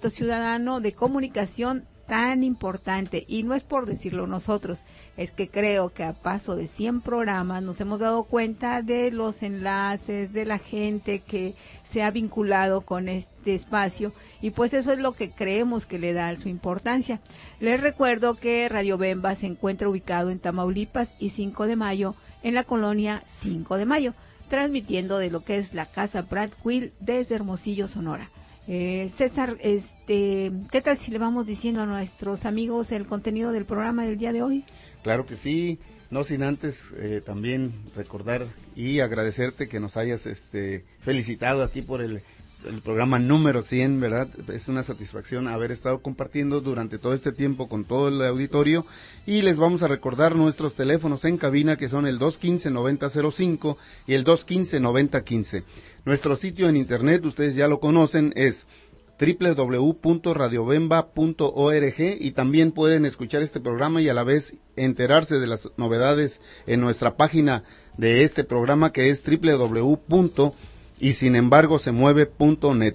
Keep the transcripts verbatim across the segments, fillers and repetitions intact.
ciudadano de comunicación tan importante, y no es por decirlo nosotros, es que creo que a paso de cien programas nos hemos dado cuenta de los enlaces, de la gente que se ha vinculado con este espacio, y pues eso es lo que creemos que le da su importancia. Les recuerdo que Radio Bemba se encuentra ubicado en Tamaulipas y cinco de mayo, en la colonia cinco de mayo, transmitiendo de lo que es la Casa Brad Quill desde Hermosillo, Sonora. Eh, César, este, ¿qué tal si le vamos diciendo a nuestros amigos el contenido del programa del día de hoy? Claro que sí, no sin antes eh, también recordar y agradecerte que nos hayas este, felicitado aquí por el, el programa número cien, ¿verdad? Es una satisfacción haber estado compartiendo durante todo este tiempo con todo el auditorio, y les vamos a recordar nuestros teléfonos en cabina, que son el dos uno cinco, nueve cero cero cinco y el dos uno cinco, nueve cero uno cinco. Nuestro sitio en internet, ustedes ya lo conocen, es doble u doble u doble u punto radio bemba punto org, y también pueden escuchar este programa y a la vez enterarse de las novedades en nuestra página de este programa, que es doble u doble u doble u punto y sin embargo se mueve punto net.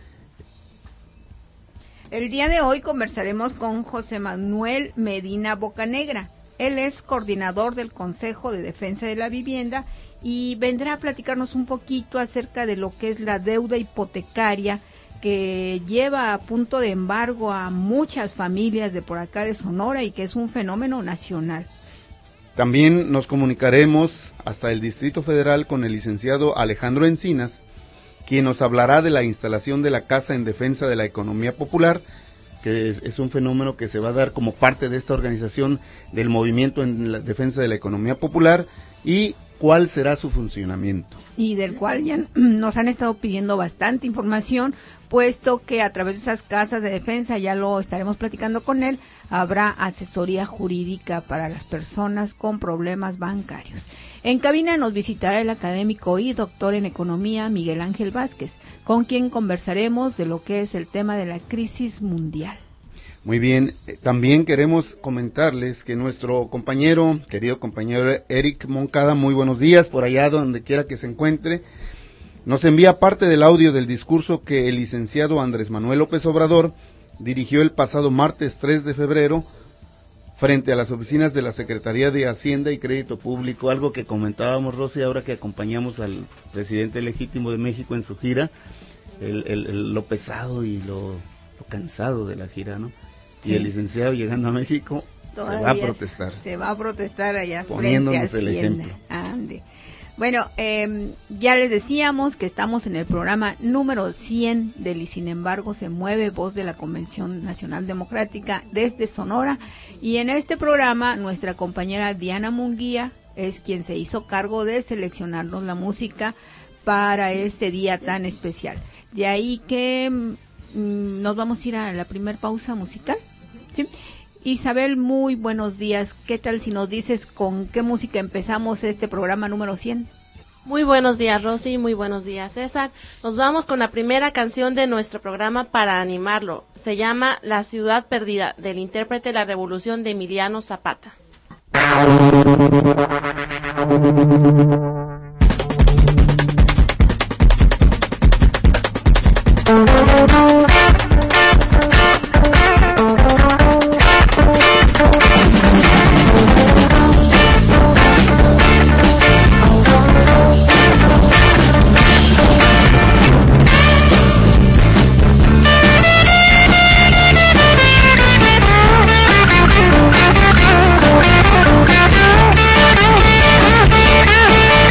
El día de hoy conversaremos con José Manuel Medina Bocanegra. Él es coordinador del Consejo de Defensa de la Vivienda y vendrá a platicarnos un poquito acerca de lo que es la deuda hipotecaria que lleva a punto de embargo a muchas familias de por acá de Sonora y que es un fenómeno nacional. También nos comunicaremos hasta el Distrito Federal con el licenciado Alejandro Encinas, quien nos hablará de la instalación de la Casa en Defensa de la Economía Popular, que es, es un fenómeno que se va a dar como parte de esta organización del movimiento en la defensa de la economía popular, y cuál será su funcionamiento. Y del cual ya nos han estado pidiendo bastante información, puesto que a través de esas casas de defensa, ya lo estaremos platicando con él, habrá asesoría jurídica para las personas con problemas bancarios. En cabina nos visitará el académico y doctor en economía Miguel Ángel Vázquez, con quien conversaremos de lo que es el tema de la crisis mundial. Muy bien, también queremos comentarles que nuestro compañero, querido compañero Eric Moncada, muy buenos días por allá donde quiera que se encuentre, nos envía parte del audio del discurso que el licenciado Andrés Manuel López Obrador dirigió el pasado martes tres de febrero frente a las oficinas de la Secretaría de Hacienda y Crédito Público, algo que comentábamos, Rosy, ahora que acompañamos al presidente legítimo de México en su gira, el, el, el, lo pesado y lo, lo cansado de la gira, ¿no? Sí. Y el licenciado llegando a México todavía se va a protestar. Se va a protestar allá poniéndonos el ejemplo. Ande. Bueno, eh, ya les decíamos que estamos en el programa número cien del Y Sin Embargo Se Mueve, voz de la Convención Nacional Democrática desde Sonora, y en este programa nuestra compañera Diana Munguía es quien se hizo cargo de seleccionarnos la música para este día tan especial. De ahí que mmm, nos vamos a ir a la primer pausa musical, ¿sí? Isabel, muy buenos días. ¿Qué tal si nos dices con qué música empezamos este programa número cien? Muy buenos días, Rosy. Muy buenos días, César. Nos vamos con la primera canción de nuestro programa para animarlo. Se llama La Ciudad Perdida, del intérprete de la Revolución de Emiliano Zapata. We'll be right back.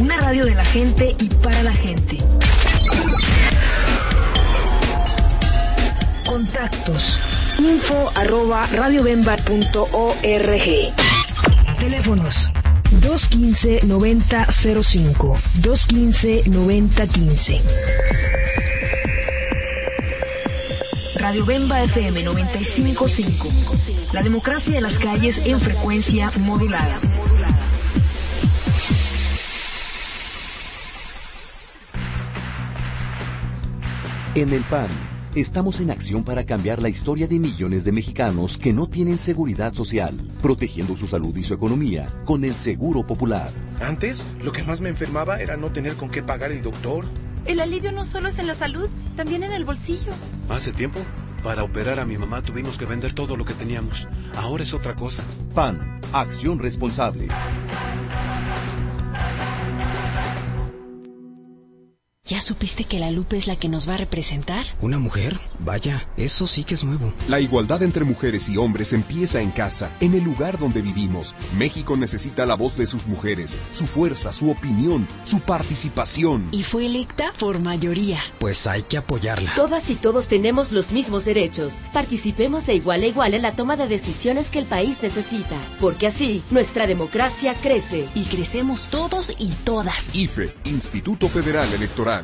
Una radio de la gente y para la gente. Contactos. Info arroba radiobemba punto org. Teléfonos dos uno cinco, noventa cero cinco, dos uno cinco, noventa quince. Radio Bemba F M noventa y cinco punto cinco. La democracia de las calles en frecuencia modulada. En el P A N, estamos en acción para cambiar la historia de millones de mexicanos que no tienen seguridad social, protegiendo su salud y su economía con el Seguro Popular. Antes, lo que más me enfermaba era no tener con qué pagar el doctor. El alivio no solo es en la salud, también en el bolsillo. Hace tiempo, para operar a mi mamá tuvimos que vender todo lo que teníamos. Ahora es otra cosa. P A N, acción responsable. ¿Ya supiste que la Lupe es la que nos va a representar? ¿Una mujer? Vaya, eso sí que es nuevo. La igualdad entre mujeres y hombres empieza en casa, en el lugar donde vivimos. México necesita la voz de sus mujeres, su fuerza, su opinión, su participación. Y fue electa por mayoría. Pues hay que apoyarla. Todas y todos tenemos los mismos derechos. Participemos de igual a igual en la toma de decisiones que el país necesita. Porque así, nuestra democracia crece. Y crecemos todos y todas. I F E, Instituto Federal Electoral.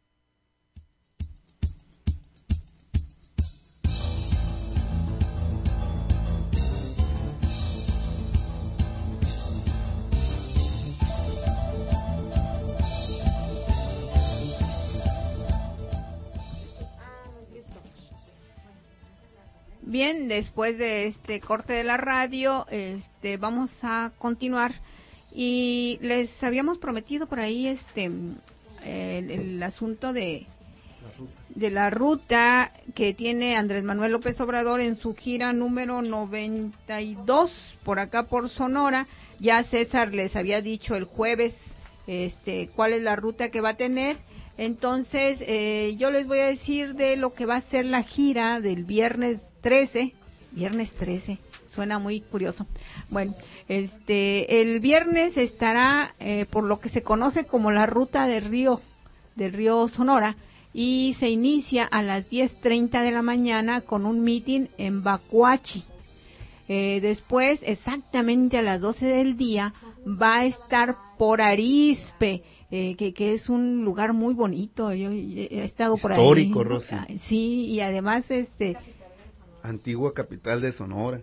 Bien, después de este corte de la radio, este, vamos a continuar y les habíamos prometido por ahí este el, el asunto de de la ruta que tiene Andrés Manuel López Obrador en su gira número noventa y dos por acá por Sonora. Ya César les había dicho el jueves este cuál es la ruta que va a tener. Entonces, eh, yo les voy a decir de lo que va a ser la gira del viernes trece, viernes trece, suena muy curioso. Bueno, este, el viernes estará eh, por lo que se conoce como la ruta del río, del río Sonora, y se inicia a las diez treinta de la mañana con un meeting en Bacuachi. Eh, después, exactamente a las doce del día, va a estar por Arizpe, Eh, que, que es un lugar muy bonito. Yo he estado por ahí. Histórico, Rosy. Sí, y además este antigua capital de Sonora.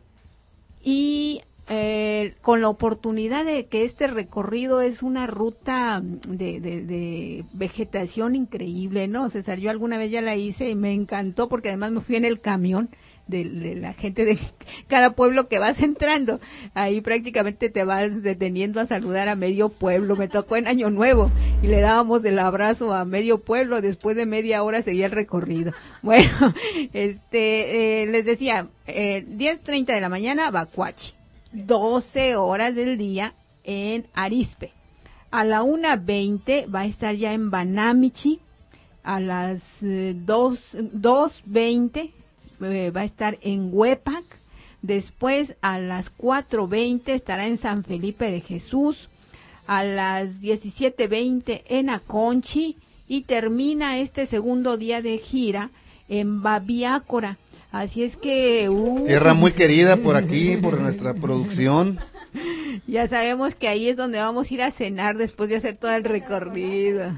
Y eh, con la oportunidad de que este recorrido es una ruta de, de, de vegetación increíble, ¿no? César, yo alguna vez ya la hice y me encantó porque además me fui en el camión de, de la gente de cada pueblo que vas entrando. Ahí prácticamente te vas deteniendo a saludar a medio pueblo. Me tocó en Año Nuevo y le dábamos el abrazo a medio pueblo. Después de media hora seguía el recorrido. Bueno, este, eh, les decía, eh, diez treinta de la mañana, Bacuachi. doce horas del día en Arizpe. A la una veinte va a estar ya en Banamichi. A las eh, dos veinte eh, va a estar en Huepac. Después a las cuatro veinte estará en San Felipe de Jesús. A las diecisiete veinte en Aconchi. Y termina este segundo día de gira en Babiácora. Así es que... Uh, tierra muy querida por aquí, por nuestra producción. Ya sabemos que ahí es donde vamos a ir a cenar después de hacer todo el recorrido.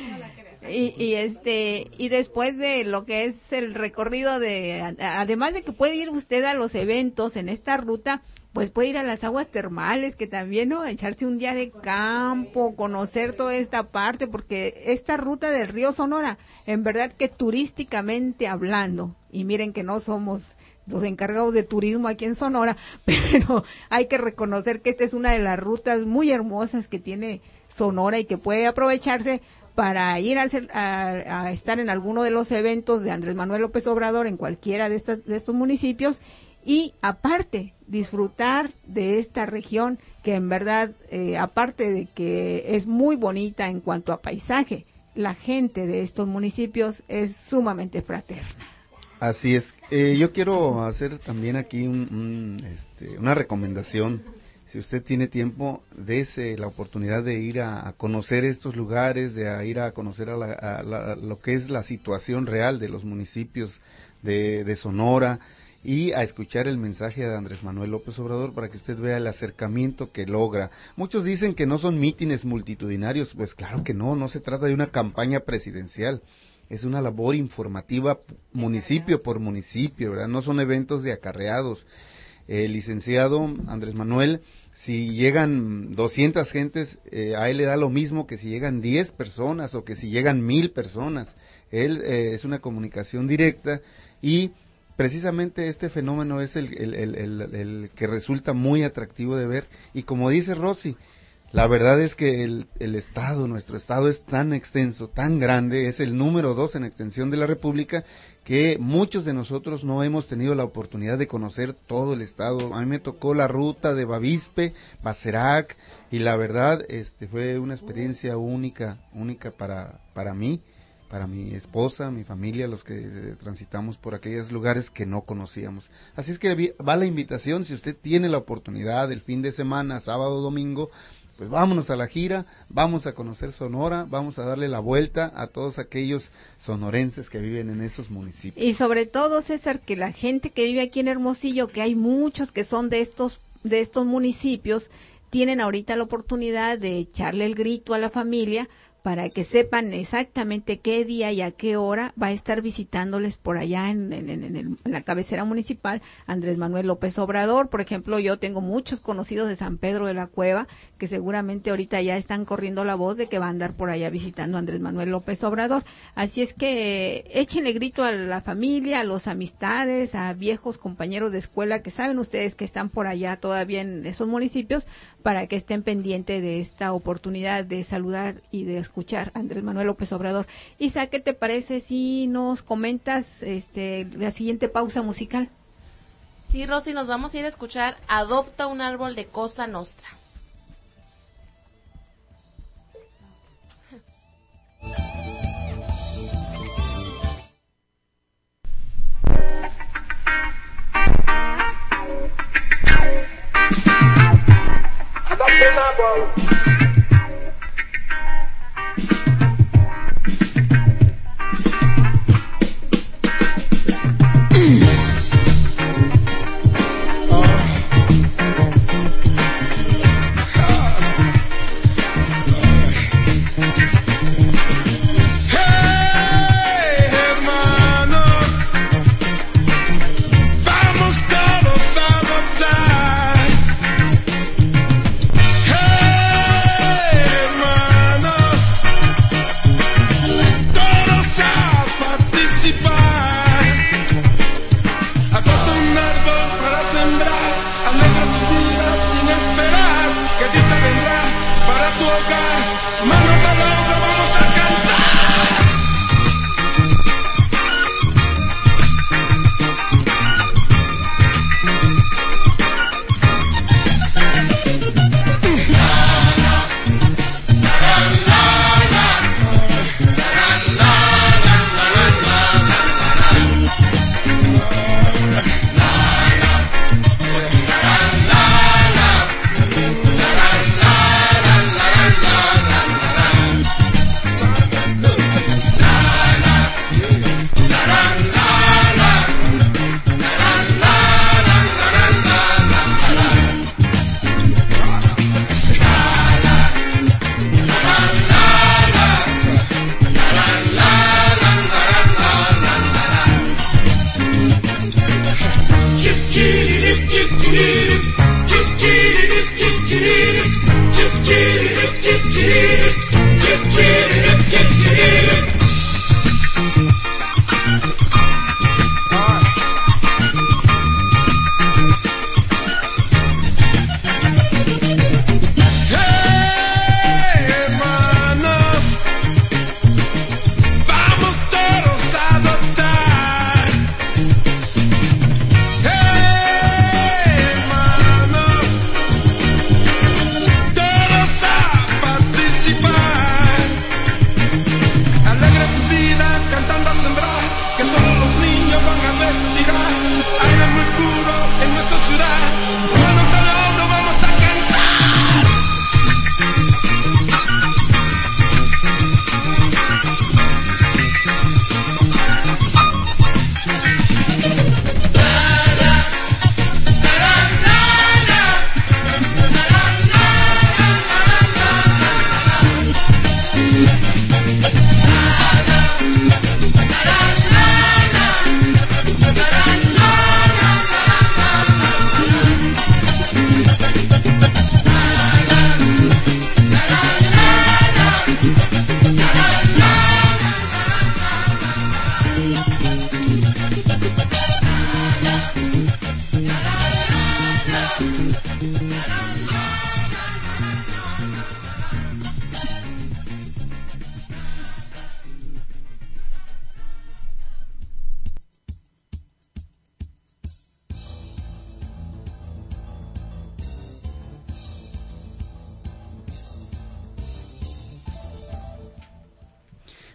Y, y este y después de lo que es el recorrido de, además de que puede ir usted a los eventos en esta ruta, pues puede ir a las aguas termales, que también, ¿no? Echarse un día de campo, conocer toda esta parte, porque esta ruta del río Sonora, en verdad que turísticamente hablando, y miren que no somos los encargados de turismo aquí en Sonora, pero hay que reconocer que esta es una de las rutas muy hermosas que tiene Sonora y que puede aprovecharse para ir a, a, a estar en alguno de los eventos de Andrés Manuel López Obrador en cualquiera de, estas, de estos municipios y aparte disfrutar de esta región que en verdad, eh, aparte de que es muy bonita en cuanto a paisaje, la gente de estos municipios es sumamente fraterna. Así es. Eh, yo quiero hacer también aquí un, un, este, una recomendación. Si usted tiene tiempo, dése la oportunidad de ir a, a conocer estos lugares, de a ir a conocer a, la, a, la, a lo que es la situación real de los municipios de, de Sonora y a escuchar el mensaje de Andrés Manuel López Obrador para que usted vea el acercamiento que logra. Muchos dicen que no son mítines multitudinarios, pues claro que no, no se trata de una campaña presidencial. Es una labor informativa municipio por municipio, ¿verdad? No son eventos de acarreados. El licenciado Andrés Manuel, si llegan doscientas gentes, eh, a él le da lo mismo que si llegan diez personas o que si llegan mil personas. Él eh, es una comunicación directa y precisamente este fenómeno es el, el, el, el, el que resulta muy atractivo de ver. Y como dice Rosy, la verdad es que el, el estado, nuestro estado es tan extenso, tan grande, es el número dos en extensión de la República, que muchos de nosotros no hemos tenido la oportunidad de conocer todo el estado. A mí me tocó la ruta de Bavispe, Bacerac, y la verdad este fue una experiencia única, única para, para mí, para mi esposa, mi familia, los que eh, transitamos por aquellos lugares que no conocíamos. Así es que va la invitación, si usted tiene la oportunidad el fin de semana, sábado o domingo, pues vámonos a la gira, vamos a conocer Sonora, vamos a darle la vuelta a todos aquellos sonorenses que viven en esos municipios. Y sobre todo, César, que la gente que vive aquí en Hermosillo, que hay muchos que son de estos, de estos municipios, tienen ahorita la oportunidad de echarle el grito a la familia para que sepan exactamente qué día y a qué hora va a estar visitándoles por allá en, en, en, el, en la cabecera municipal Andrés Manuel López Obrador. Por ejemplo, yo tengo muchos conocidos de San Pedro de la Cueva que seguramente ahorita ya están corriendo la voz de que va a andar por allá visitando a Andrés Manuel López Obrador. Así es que échenle grito a la familia, a los amistades, a viejos compañeros de escuela que saben ustedes que están por allá todavía en esos municipios, para que estén pendientes de esta oportunidad de saludar y de escuchar a Andrés Manuel López Obrador. Isa, ¿qué te parece si nos comentas este la siguiente pausa musical? Sí, Rosy, nos vamos a ir a escuchar Adopta un árbol de Cosa Nostra. Adopta un árbol.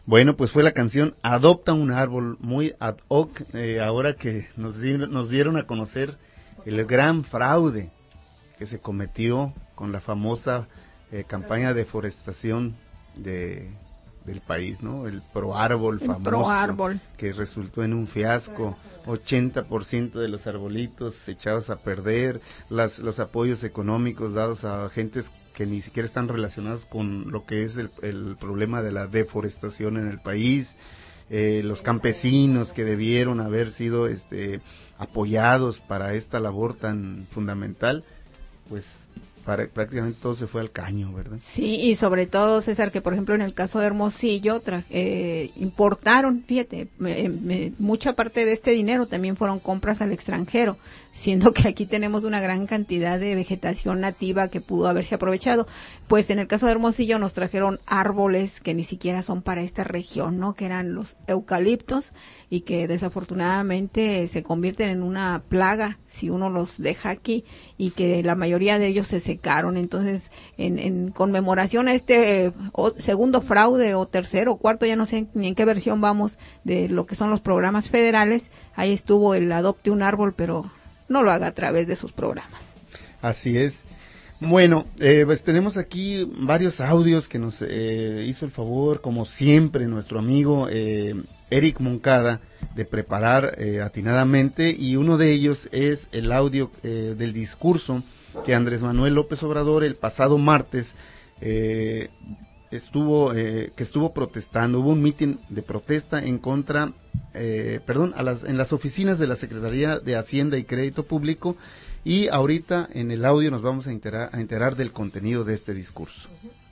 Bueno, pues fue la canción Adopta un árbol, muy ad hoc, eh, ahora que nos dieron, nos dieron a conocer el gran fraude que se cometió con la famosa eh, campaña de deforestación de, del país, ¿no? El Proárbol famoso, Proárbol, que resultó en un fiasco, ochenta por ciento de los arbolitos echados a perder, las, los apoyos económicos dados a agentes que ni siquiera están relacionados con lo que es el, el problema de la deforestación en el país, eh, los campesinos que debieron haber sido este, apoyados para esta labor tan fundamental, pues para, prácticamente todo se fue al caño, ¿verdad? Sí, y sobre todo, César, que por ejemplo en el caso de Hermosillo tra- eh, importaron, fíjate, me, me, mucha parte de este dinero también fueron compras al extranjero, siendo que aquí tenemos una gran cantidad de vegetación nativa que pudo haberse aprovechado. Pues en el caso de Hermosillo nos trajeron árboles que ni siquiera son para esta región, ¿no? Que eran los eucaliptos y que desafortunadamente se convierten en una plaga si uno los deja aquí, y que la mayoría de ellos se secaron. Entonces, en, en conmemoración a este eh, o, segundo fraude o tercero o cuarto, ya no sé ni en qué versión vamos de lo que son los programas federales, ahí estuvo el Adopte un árbol, pero no lo haga a través de sus programas. Así es. Bueno, eh, pues tenemos aquí varios audios que nos eh, hizo el favor, como siempre, nuestro amigo eh, Eric Moncada, de preparar eh, atinadamente, y uno de ellos es el audio eh, del discurso que Andrés Manuel López Obrador el pasado martes eh, estuvo eh, que estuvo protestando. Hubo un mitin de protesta en contra, eh, perdón, a las, en las oficinas de la Secretaría de Hacienda y Crédito Público, y ahorita en el audio nos vamos a enterar, a enterar del contenido de este discurso.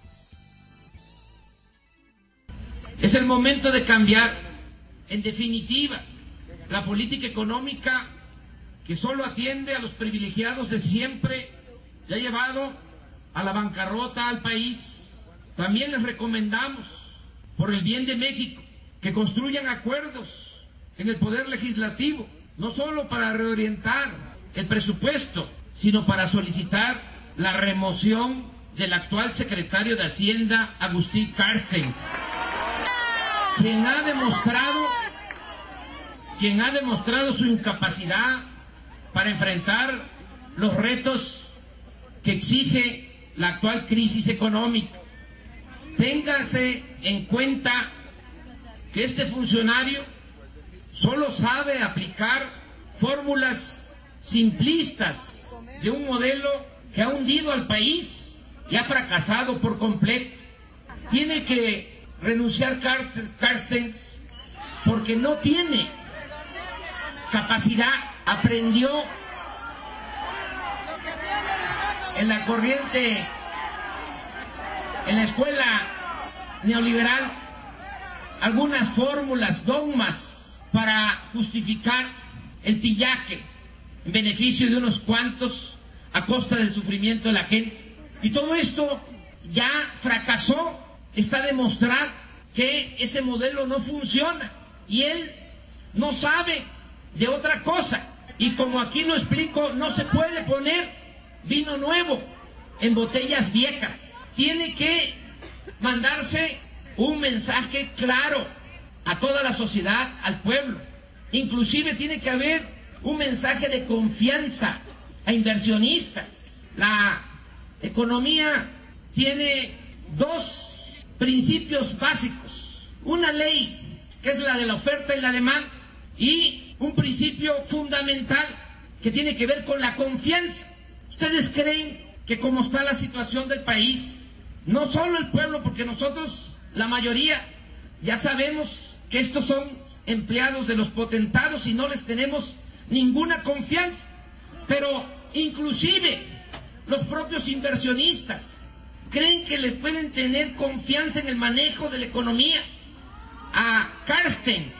Es el momento de cambiar, en definitiva, la política económica que solo atiende a los privilegiados de siempre y ha llevado a la bancarrota al país. También les recomendamos, por el bien de México, que construyan acuerdos en el Poder Legislativo, no solo para reorientar el presupuesto, sino para solicitar la remoción del actual secretario de Hacienda, Agustín Carstens, quien ha demostrado, quien ha demostrado su incapacidad para enfrentar los retos que exige la actual crisis económica. Téngase en cuenta que este funcionario solo sabe aplicar fórmulas simplistas de un modelo que ha hundido al país y ha fracasado por completo. Tiene que renunciar Carstens porque no tiene capacidad. Aprendió en la corriente, en la escuela neoliberal, algunas fórmulas, dogmas para justificar el pillaje en beneficio de unos cuantos a costa del sufrimiento de la gente. Y todo esto ya fracasó. Está demostrado que ese modelo no funciona y él no sabe de otra cosa. Y como aquí lo explico, no se puede poner vino nuevo en botellas viejas. Tiene que mandarse un mensaje claro a toda la sociedad, al pueblo. Inclusive tiene que haber un mensaje de confianza a inversionistas. La economía tiene dos principios básicos: una ley que es la de la oferta y la demanda, y un principio fundamental que tiene que ver con la confianza. ¿Ustedes creen que como está la situación del país, no solo el pueblo, porque nosotros, la mayoría, ya sabemos que estos son empleados de los potentados y no les tenemos ninguna confianza, pero inclusive los propios inversionistas creen que le pueden tener confianza en el manejo de la economía a Carstens?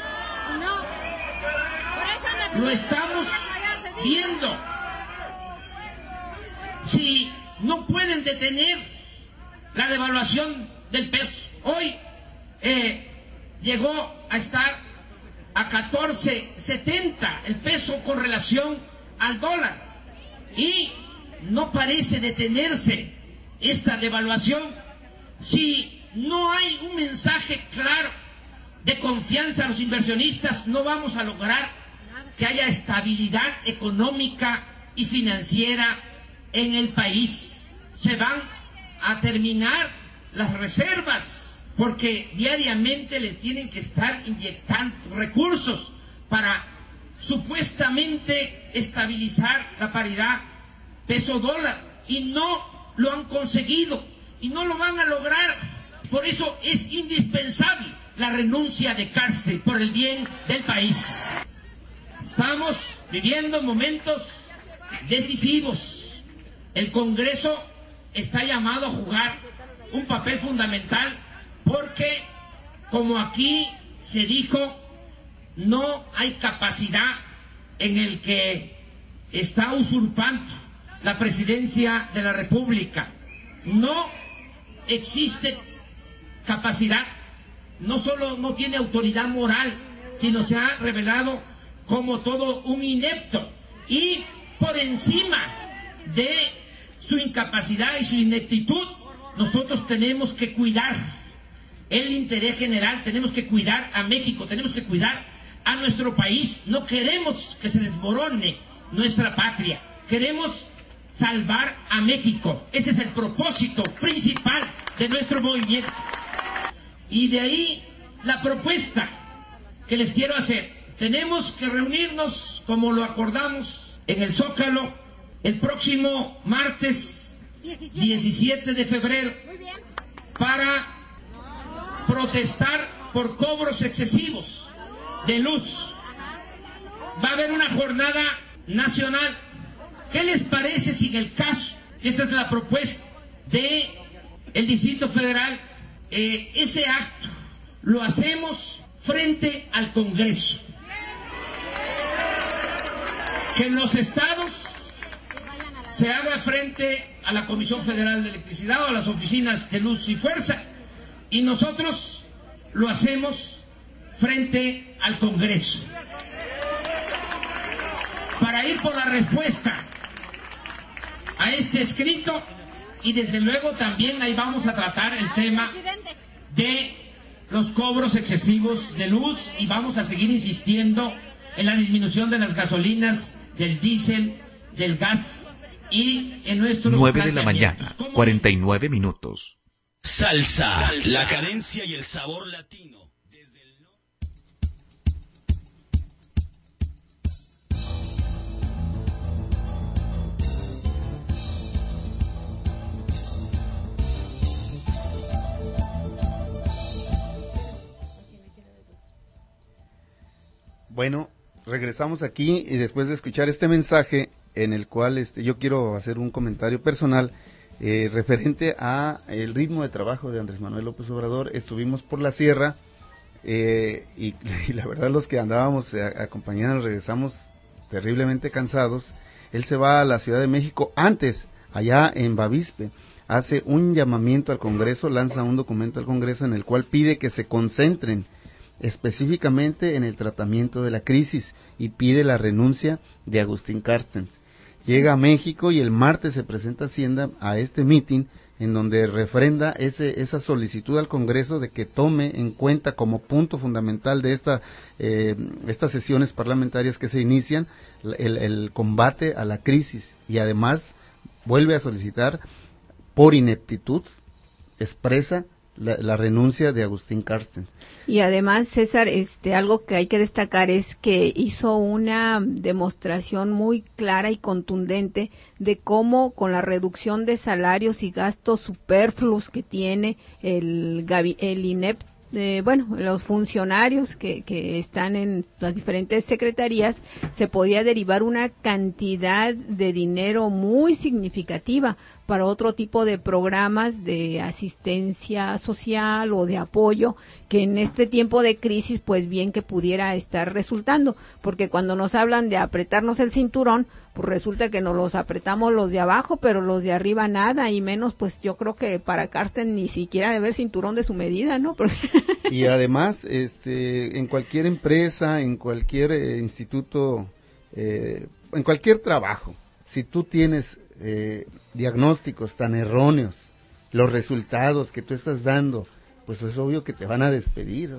Lo estamos viendo. Si no pueden detener la devaluación del peso, hoy eh, llegó a estar a catorce setenta el peso con relación al dólar, y no parece detenerse esta devaluación. Si no hay un mensaje claro de confianza a los inversionistas, no vamos a lograr que haya estabilidad económica y financiera en el país. Se van a terminar las reservas porque diariamente le tienen que estar inyectando recursos para supuestamente estabilizar la paridad peso-dólar, y no lo han conseguido y no lo van a lograr. Por eso es indispensable la renuncia de Carstens por el bien del país. Estamos viviendo momentos decisivos. El Congreso está llamado a jugar un papel fundamental porque, como aquí se dijo, no hay capacidad en el que está usurpando la presidencia de la República. No existe capacidad, no solo no tiene autoridad moral, sino se ha revelado como todo un inepto. Y por encima de su incapacidad y su ineptitud, nosotros tenemos que cuidar el interés general, tenemos que cuidar a México, tenemos que cuidar a nuestro país. No queremos que se desmorone nuestra patria, queremos salvar a México. Ese es el propósito principal de nuestro movimiento. Y de ahí la propuesta que les quiero hacer. Tenemos que reunirnos, como lo acordamos, en el Zócalo el próximo martes diecisiete de febrero para protestar por cobros excesivos de luz. Va a haber una jornada nacional. ¿Qué les parece si en el caso, esta es la propuesta de el Distrito Federal, eh, ese acto lo hacemos frente al Congreso? Que en los estados se haga frente a la Comisión Federal de Electricidad o a las oficinas de Luz y Fuerza, y nosotros lo hacemos frente al Congreso, para ir por la respuesta a este escrito. Y desde luego también ahí vamos a tratar el tema de los cobros excesivos de luz, y vamos a seguir insistiendo en la disminución de las gasolinas, del diésel, del gas, y en nuestros nueve de la mañana, cuarenta y nueve minutos. Salsa, Salsa, la cadencia y el sabor latino. Desde el... Bueno, regresamos aquí y después de escuchar este mensaje en el cual este, yo quiero hacer un comentario personal eh, referente a el ritmo de trabajo de Andrés Manuel López Obrador. Estuvimos por la sierra eh, y, y la verdad los que andábamos eh, acompañando regresamos terriblemente cansados. Él se va a la Ciudad de México antes, allá en Bavispe, hace un llamamiento al Congreso, lanza un documento al Congreso en el cual pide que se concentren específicamente en el tratamiento de la crisis y pide la renuncia de Agustín Carstens. Llega a México y el martes se presenta Hacienda a este meeting en donde refrenda ese, esa solicitud al Congreso de que tome en cuenta como punto fundamental de esta, eh, estas sesiones parlamentarias que se inician el, el combate a la crisis, y además vuelve a solicitar por ineptitud expresa La, la renuncia de Agustín Carstens. Y además, César, este, algo que hay que destacar es que hizo una demostración muy clara y contundente de cómo con la reducción de salarios y gastos superfluos que tiene el, el I N E P, eh, bueno, los funcionarios que, que están en las diferentes secretarías, se podía derivar una cantidad de dinero muy significativa para otro tipo de programas de asistencia social o de apoyo, que en este tiempo de crisis pues bien que pudiera estar resultando, porque cuando nos hablan de apretarnos el cinturón, pues resulta que nos los apretamos los de abajo, pero los de arriba nada, y menos pues yo creo que para Carstens ni siquiera debe haber cinturón de su medida, ¿no? Y además, este, en cualquier empresa, en cualquier eh, instituto, eh, en cualquier trabajo, si tú tienes eh, diagnósticos tan erróneos, los resultados que tú estás dando, pues es obvio que te van a despedir.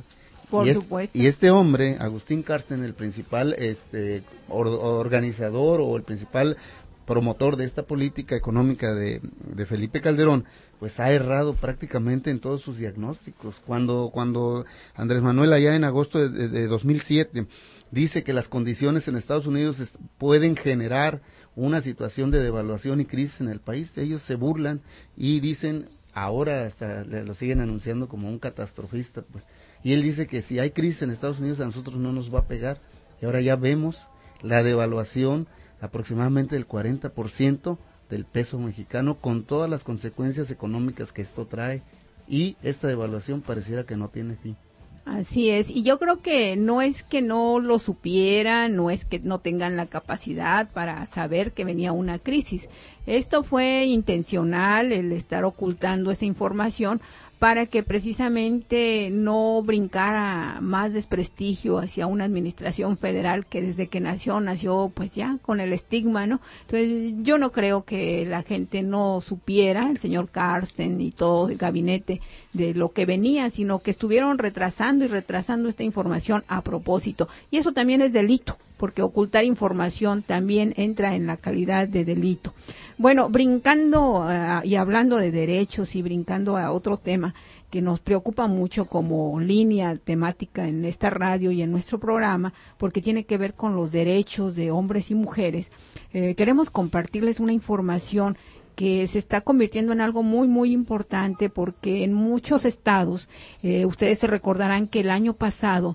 Por y, supuesto. Es, y este hombre, Agustín Carsten, el principal este or, organizador o el principal promotor de esta política económica de, de Felipe Calderón, pues ha errado prácticamente en todos sus diagnósticos. Cuando cuando Andrés Manuel allá en agosto de, de, de dos mil siete dice que las condiciones en Estados Unidos es, pueden generar una situación de devaluación y crisis en el país, ellos se burlan y dicen, ahora hasta lo siguen anunciando como un catastrofista, pues, y él dice que si hay crisis en Estados Unidos a nosotros no nos va a pegar, y ahora ya vemos la devaluación aproximadamente del cuarenta por ciento del peso mexicano, con todas las consecuencias económicas que esto trae, y esta devaluación pareciera que no tiene fin. Así es, y yo creo que no es que no lo supieran, no es que no tengan la capacidad para saber que venía una crisis. Esto fue intencional, el estar ocultando esa información para que precisamente no brincara más desprestigio hacia una administración federal que desde que nació, nació pues ya con el estigma, ¿no? Entonces yo no creo que la gente no supiera, el señor Carsten y todo el gabinete, de lo que venía, sino que estuvieron retrasando y retrasando esta información a propósito. Y eso también es delito, porque ocultar información también entra en la calidad de delito. Bueno, brincando uh, y hablando de derechos y brincando a otro tema que nos preocupa mucho como línea temática en esta radio y en nuestro programa, porque tiene que ver con los derechos de hombres y mujeres, eh, queremos compartirles una información que se está convirtiendo en algo muy, muy importante, porque en muchos estados, eh, ustedes se recordarán que el año pasado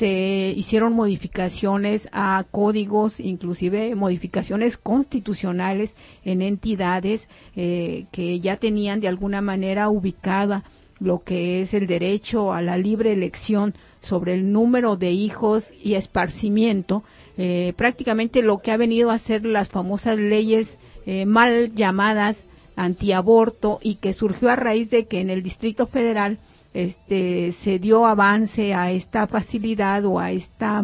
se hicieron modificaciones a códigos, inclusive modificaciones constitucionales en entidades eh, que ya tenían de alguna manera ubicada lo que es el derecho a la libre elección sobre el número de hijos y esparcimiento, eh, prácticamente lo que ha venido a ser las famosas leyes eh, mal llamadas antiaborto, y que surgió a raíz de que en el Distrito Federal este se dio avance a esta facilidad o a esta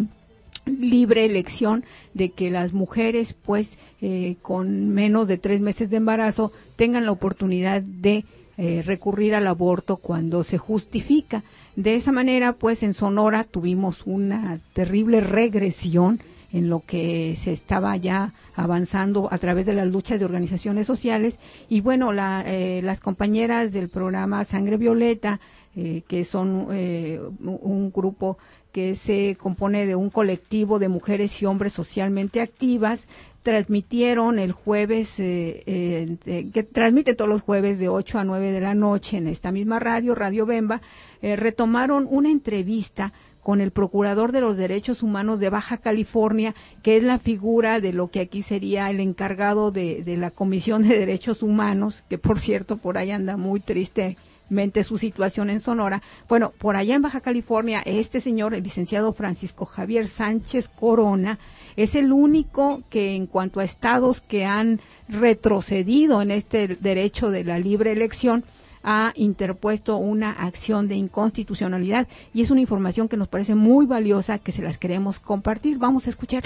libre elección de que las mujeres pues eh, con menos de tres meses de embarazo tengan la oportunidad de eh, recurrir al aborto cuando se justifica. De esa manera pues en Sonora tuvimos una terrible regresión en lo que se estaba ya avanzando a través de las luchas de organizaciones sociales, y bueno, la, eh, las compañeras del programa Sangre Violeta, eh, que son eh, un grupo que se compone de un colectivo de mujeres y hombres socialmente activas, transmitieron el jueves, eh, eh, que transmite todos los jueves de ocho a nueve de la noche en esta misma radio, Radio Bemba, eh, retomaron una entrevista con el Procurador de los Derechos Humanos de Baja California, que es la figura de lo que aquí sería el encargado de, de la Comisión de Derechos Humanos, que por cierto por ahí anda muy tristemente su situación en Sonora. Bueno, por allá en Baja California, este señor, el licenciado Francisco Javier Sánchez Corona, es el único que en cuanto a estados que han retrocedido en este derecho de la libre elección, ha interpuesto una acción de inconstitucionalidad, y es una información que nos parece muy valiosa, que se las queremos compartir. Vamos a escucharla.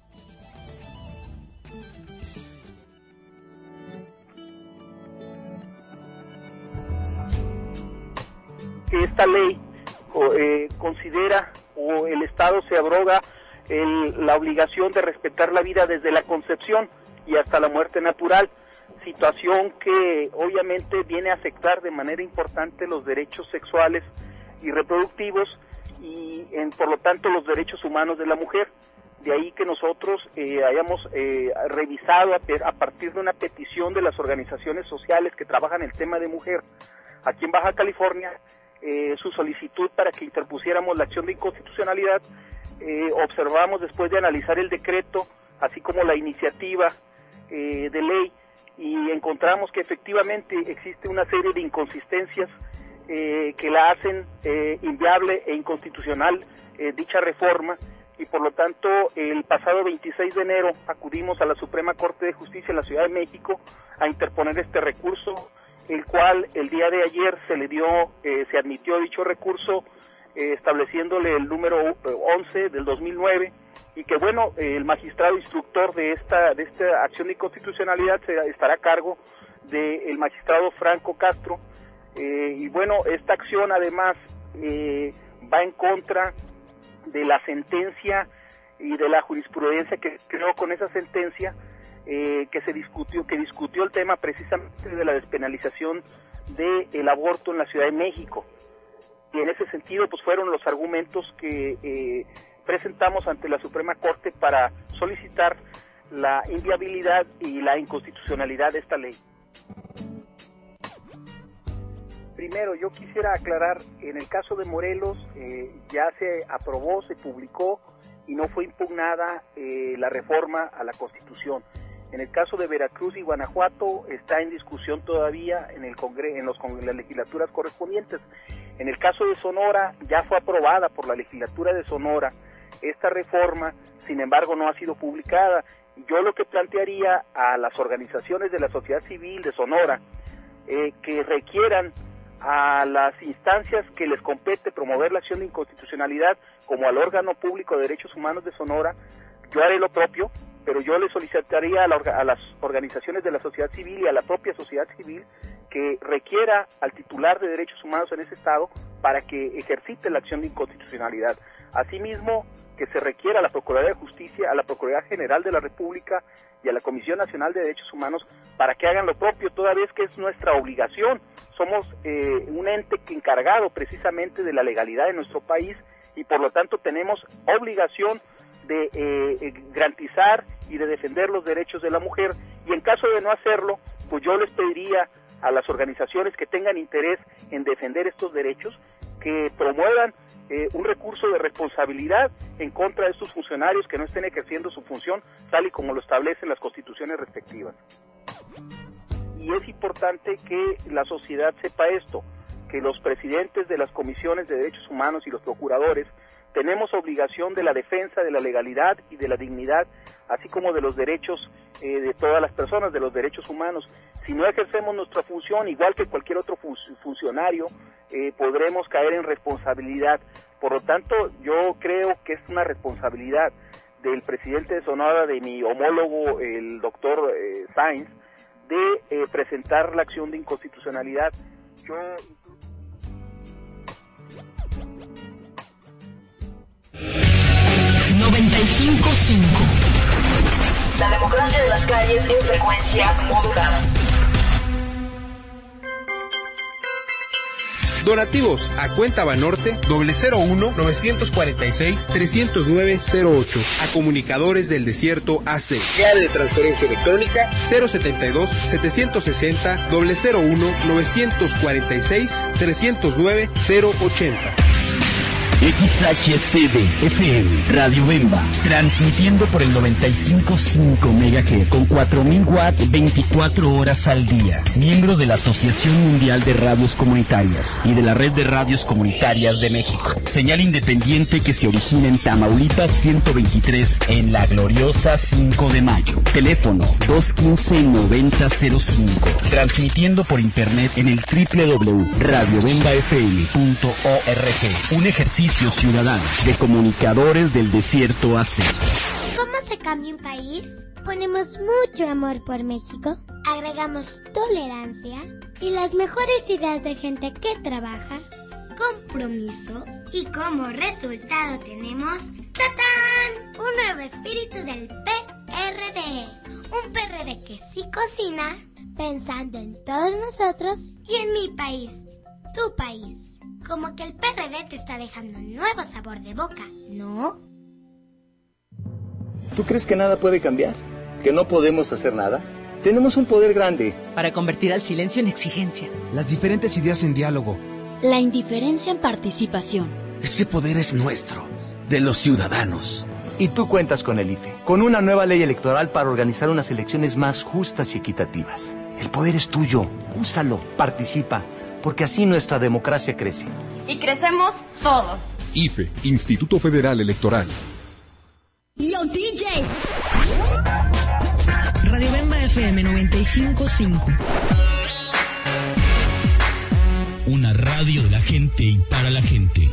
Que esta ley eh, considera, o el Estado se abroga el, la obligación de respetar la vida desde la concepción y hasta la muerte natural, situación que obviamente viene a afectar de manera importante los derechos sexuales y reproductivos y en, por lo tanto los derechos humanos de la mujer. De ahí que nosotros eh, hayamos eh, revisado a, a partir de una petición de las organizaciones sociales que trabajan el tema de mujer aquí en Baja California, eh, su solicitud para que interpusiéramos la acción de inconstitucionalidad. Eh, observamos después de analizar el decreto, así como la iniciativa eh, de ley, y encontramos que efectivamente existe una serie de inconsistencias eh, que la hacen eh, inviable e inconstitucional eh, dicha reforma, y por lo tanto el pasado veintiséis de enero acudimos a la Suprema Corte de Justicia en la Ciudad de México a interponer este recurso, el cual el día de ayer se le dio, eh, se admitió dicho recurso eh, estableciéndole el número once del dos mil nueve, y que bueno, eh, el magistrado instructor de esta de esta acción de inconstitucionalidad se, estará a cargo del magistrado Franco Castro, eh, y bueno, esta acción además eh, va en contra de la sentencia y de la jurisprudencia que creó con esa sentencia, eh, que se discutió, que discutió el tema precisamente de la despenalización del aborto en la Ciudad de México. Y en ese sentido, pues fueron los argumentos que eh, presentamos ante la Suprema Corte para solicitar la inviabilidad y la inconstitucionalidad de esta ley. Primero, yo quisiera aclarar, en el caso de Morelos, eh, ya se aprobó, se publicó y no fue impugnada eh, la reforma a la Constitución. En el caso de Veracruz y Guanajuato está en discusión todavía en el Congreso, en, los, en las legislaturas correspondientes. En el caso de Sonora ya fue aprobada por la legislatura de Sonora esta reforma, sin embargo no ha sido publicada. Yo lo que plantearía a las organizaciones de la sociedad civil de Sonora eh, que requieran a las instancias que les compete promover la acción de inconstitucionalidad, como al órgano público de derechos humanos de Sonora, yo haré lo propio, pero yo le solicitaría a, la, a las organizaciones de la sociedad civil y a la propia sociedad civil que requiera al titular de derechos humanos en ese estado para que ejercite la acción de inconstitucionalidad. Asimismo, que se requiera a la Procuraduría de Justicia, a la Procuraduría General de la República y a la Comisión Nacional de Derechos Humanos para que hagan lo propio, toda vez que es nuestra obligación. Somos eh, un ente que encargado precisamente de la legalidad de nuestro país y por lo tanto tenemos obligación de eh, garantizar y de defender los derechos de la mujer, y en caso de no hacerlo, pues yo les pediría a las organizaciones que tengan interés en defender estos derechos que promuevan eh, un recurso de responsabilidad en contra de estos funcionarios que no estén ejerciendo su función tal y como lo establecen las constituciones respectivas. Y es importante que la sociedad sepa esto, que los presidentes de las comisiones de derechos humanos y los procuradores tenemos obligación de la defensa de la legalidad y de la dignidad, así como de los derechos eh, de todas las personas, de los derechos humanos. Si no ejercemos nuestra función, igual que cualquier otro fun- funcionario, eh, podremos caer en responsabilidad. Por lo tanto, yo creo que es una responsabilidad del presidente de Sonora, de mi homólogo, el doctor eh, Sainz, de eh, presentar la acción de inconstitucionalidad. Yo noventa y cinco punto cinco. La democracia de las calles en frecuencia modulada. Donativos a cuenta Banorte doble cero uno novecientos cuarenta y seis trescientos nueve cero ocho a Comunicadores del Desierto A C. Clave de transferencia electrónica cero setenta y dos setecientos sesenta doble cero uno novecientos cuarenta y seis trescientos nueve cero ochenta. X H C D F M Radio Bemba, transmitiendo por el noventa y cinco punto cinco megahertz con cuatro mil watts veinticuatro horas al día. Miembro de la Asociación Mundial de Radios Comunitarias y de la Red de Radios Comunitarias de México. Señal independiente que se origina en Tamaulipas ciento veintitrés en la gloriosa cinco de mayo. Teléfono dos uno cinco nueve cero cero cinco. Transmitiendo por internet en el doble u doble u doble u punto radio bemba f m punto org. Un ejercicio ciudadano de Comunicadores del Desierto A C. ¿Cómo se cambia un país? Ponemos mucho amor por México, agregamos tolerancia y las mejores ideas de gente que trabaja, compromiso y como resultado tenemos ¡tatán! Un nuevo espíritu del P R D. Un P R D que sí cocina, pensando en todos nosotros y en mi país, tu país. Como que el P R D te está dejando un nuevo sabor de boca, ¿no? ¿Tú crees que nada puede cambiar? ¿Que no podemos hacer nada? Tenemos un poder grande. Para convertir al silencio en exigencia. Las diferentes ideas en diálogo. La indiferencia en participación. Ese poder es nuestro, de los ciudadanos. Y tú cuentas con el I F E, con una nueva ley electoral para organizar unas elecciones más justas y equitativas. El poder es tuyo, úsalo, participa. Porque así nuestra democracia crece. Y crecemos todos. I F E, Instituto Federal Electoral. Yo, D J. Radio Bemba F M noventa y cinco punto cinco. Una radio de la gente y para la gente.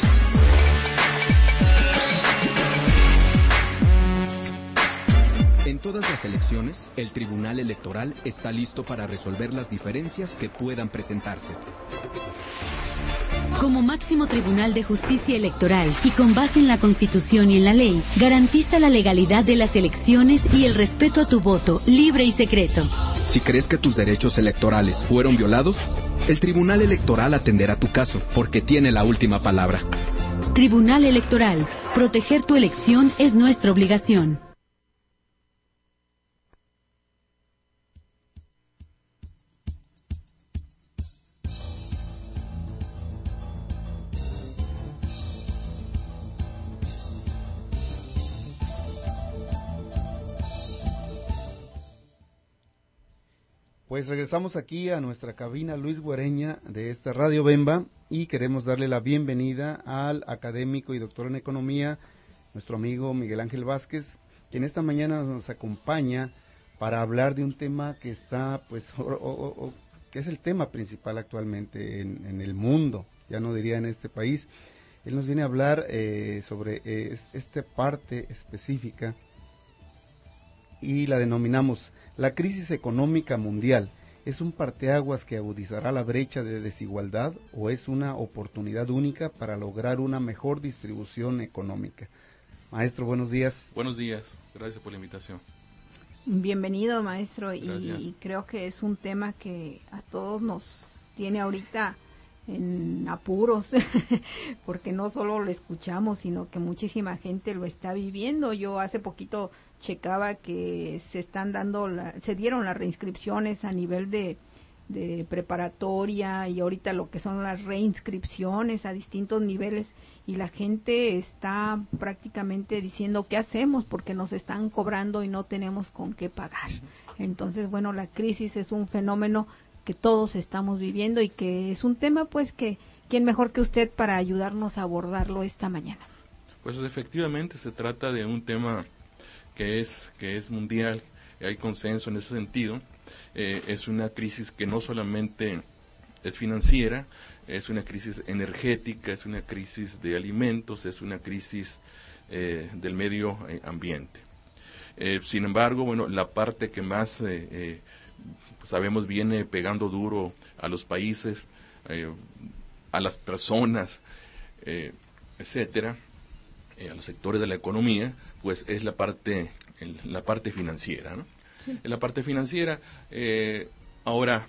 En todas las elecciones, el Tribunal Electoral está listo para resolver las diferencias que puedan presentarse. Como máximo tribunal de justicia electoral y con base en la Constitución y en la ley, garantiza la legalidad de las elecciones y el respeto a tu voto, libre y secreto. Si crees que tus derechos electorales fueron violados, el Tribunal Electoral atenderá tu caso, porque tiene la última palabra. Tribunal Electoral. Proteger tu elección es nuestra obligación. Pues regresamos aquí a nuestra cabina Luis Guareña de esta Radio Bemba y queremos darle la bienvenida al académico y doctor en economía, nuestro amigo Miguel Ángel Vázquez, quien esta mañana nos acompaña para hablar de un tema que está, pues, o, o, o, que es el tema principal actualmente en, en el mundo, ya no diría en este país. Él nos viene a hablar eh, sobre eh, esta parte específica y la denominamos la crisis económica mundial. ¿Es un parteaguas que agudizará la brecha de desigualdad o es una oportunidad única para lograr una mejor distribución económica? Maestro, buenos días. Buenos días, gracias por la invitación. Bienvenido, maestro, y, y creo que es un tema que a todos nos tiene ahorita en apuros, porque no solo lo escuchamos, sino que muchísima gente lo está viviendo. Yo hace poquito checaba que se están dando, la, se dieron las reinscripciones a nivel de, de preparatoria y ahorita lo que son las reinscripciones a distintos niveles y la gente está prácticamente diciendo ¿qué hacemos? Porque nos están cobrando y no tenemos con qué pagar. Entonces, bueno, la crisis es un fenómeno que todos estamos viviendo y que es un tema pues que quién mejor que usted para ayudarnos a abordarlo esta mañana. Pues efectivamente se trata de un tema que es que es mundial, hay consenso en ese sentido. Eh, es una crisis que no solamente es financiera, es una crisis energética, es una crisis de alimentos, es una crisis eh, del medio eh, ambiente. Eh, sin embargo, bueno, la parte que más eh, eh, sabemos viene pegando duro a los países, eh, a las personas, eh, etcétera, eh, a los sectores de la economía, pues es la parte el, la parte financiera, ¿no? Sí. En la parte financiera, eh, ahora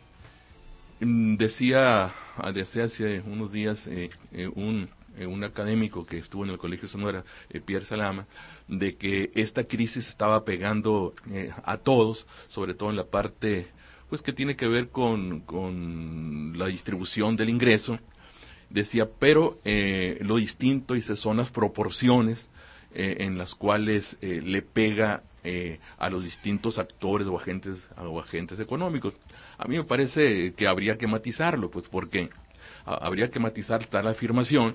decía, decía hace unos días eh, eh, un eh, un académico que estuvo en el Colegio Sonora, eh, Pierre Salama, de que esta crisis estaba pegando eh, a todos, sobre todo en la parte pues que tiene que ver con, con la distribución del ingreso. Decía, pero eh, lo distinto y son las proporciones eh, en las cuales eh, le pega eh, a los distintos actores o agentes o agentes económicos. A mí me parece que habría que matizarlo, pues porque a, habría que matizar tal afirmación,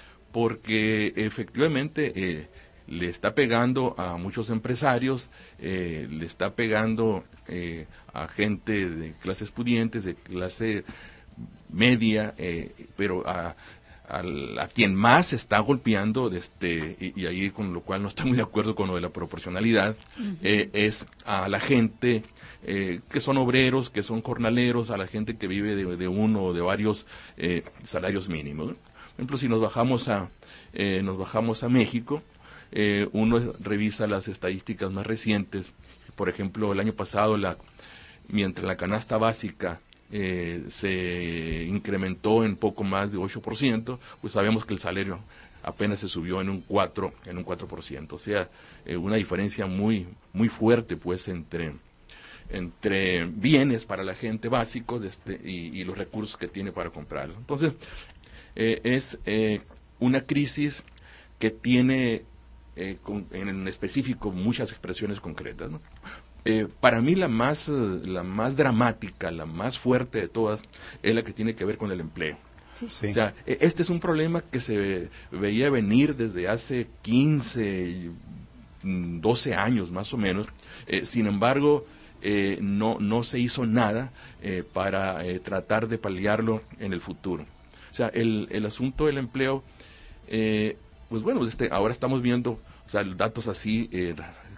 porque efectivamente eh, le está pegando a muchos empresarios, eh, le está pegando eh, a gente de clases pudientes, de clase media, eh, pero a, a, a quien más está golpeando, este, y, y ahí con lo cual no estoy muy de acuerdo con lo de la proporcionalidad, uh-huh. eh, es a la gente eh, que son obreros, que son jornaleros, a la gente que vive de, de uno o de varios eh, salarios mínimos, ¿no? Por ejemplo, si nos bajamos a eh, nos bajamos a México, eh, uno revisa las estadísticas más recientes. Por ejemplo, el año pasado, la mientras la canasta básica eh, se incrementó en poco más de ocho por ciento, pues sabemos que el salario apenas se subió en un cuatro en un cuatro por ciento, o sea, eh, una diferencia muy muy fuerte, pues, entre entre bienes para la gente básicos este, y, y los recursos que tiene para comprarlos. Entonces, eh, es eh, una crisis que tiene eh, con, en específico muchas expresiones concretas, ¿no? Eh, para mí la más, la más dramática, la más fuerte de todas, es la que tiene que ver con el empleo. Sí. Sí. O sea, este es un problema que se veía venir desde hace quince, doce años más o menos. Eh, sin embargo, eh, no, no se hizo nada eh, para eh, tratar de paliarlo en el futuro. O sea, el, el asunto del empleo, eh, pues bueno, este, ahora estamos viendo, o sea, datos así, eh,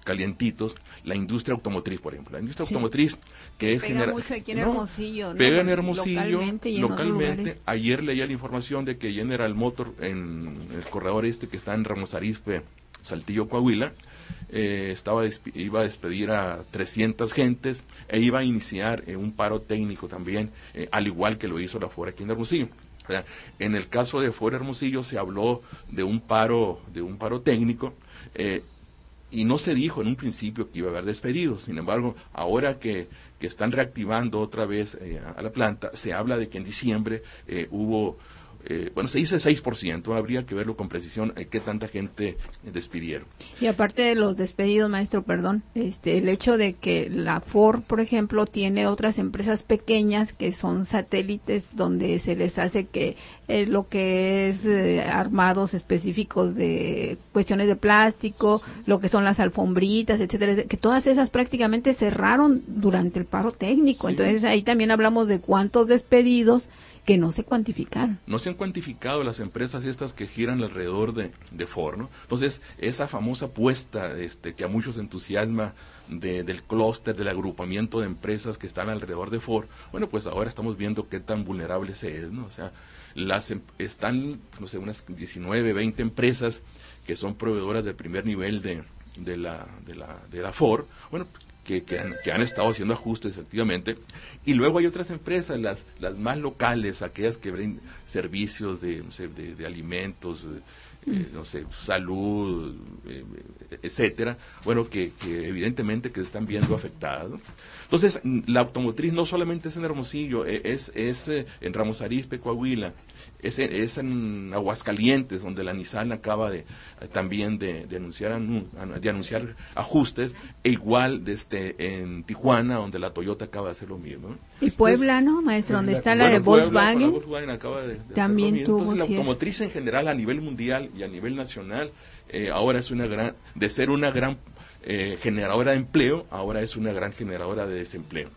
calientitos, la industria automotriz, por ejemplo. La industria sí. automotriz que es... Pega genera, mucho aquí en no, Hermosillo. Pega ¿no? en Hermosillo, localmente. Y en localmente. Ayer leía la información de que General Motor, en el corredor este que está en Ramos Arizpe, Saltillo, Coahuila, eh, estaba iba a despedir a trescientas gentes e iba a iniciar eh, un paro técnico también, eh, al igual que lo hizo la Ford aquí en Hermosillo. O sea, en el caso de Ford Hermosillo se habló de un paro, de un paro técnico, eh, y no se dijo en un principio que iba a haber despedidos. Sin embargo, ahora que, que están reactivando otra vez eh, a la planta, se habla de que en diciembre eh, hubo... Eh, bueno, se dice seis por ciento, habría que verlo con precisión, eh, qué tanta gente eh, despidieron. Y aparte de los despedidos, maestro, perdón, este, el hecho de que la Ford, por ejemplo, tiene otras empresas pequeñas que son satélites donde se les hace que eh, lo que es eh, armados específicos de cuestiones de plástico, lo que son las alfombritas, etcétera, que todas esas prácticamente cerraron durante el paro técnico. Sí. Entonces ahí también hablamos de cuántos despedidos que no se cuantificaron. No se han cuantificado las empresas estas que giran alrededor de, de Ford, ¿no? Entonces, esa famosa apuesta este, que a muchos entusiasma de, del clúster, del agrupamiento de empresas que están alrededor de Ford, bueno, pues ahora estamos viendo qué tan vulnerable se es, ¿no? O sea, las están, no sé, unas diecinueve, veinte empresas que son proveedoras de primer nivel de, de, la, de, la, de la Ford, bueno, Que, que, han, que han estado haciendo ajustes efectivamente, y luego hay otras empresas, las las más locales, aquellas que brindan servicios de, no sé, de, de alimentos, eh, no sé, salud, eh, etcétera, bueno, que, que evidentemente que se están viendo afectadas, ¿no? Entonces, la automotriz no solamente es en Hermosillo, es, es en Ramos Arizpe, Coahuila, es, es en Aguascalientes, donde la Nissan acaba de también de, de anunciar de anunciar ajustes, e igual desde en Tijuana, donde la Toyota acaba de hacer lo mismo, ¿no? Y Puebla, ¿no, maestro? Donde está la bueno, de Volkswagen. Puebla, Volkswagen acaba de, de también hacer lo mismo. Entonces, la tuvo, automotriz sí. en general a nivel mundial y a nivel nacional, eh, ahora es una gran, de ser una gran eh, generadora de empleo, ahora es una gran generadora de desempleo.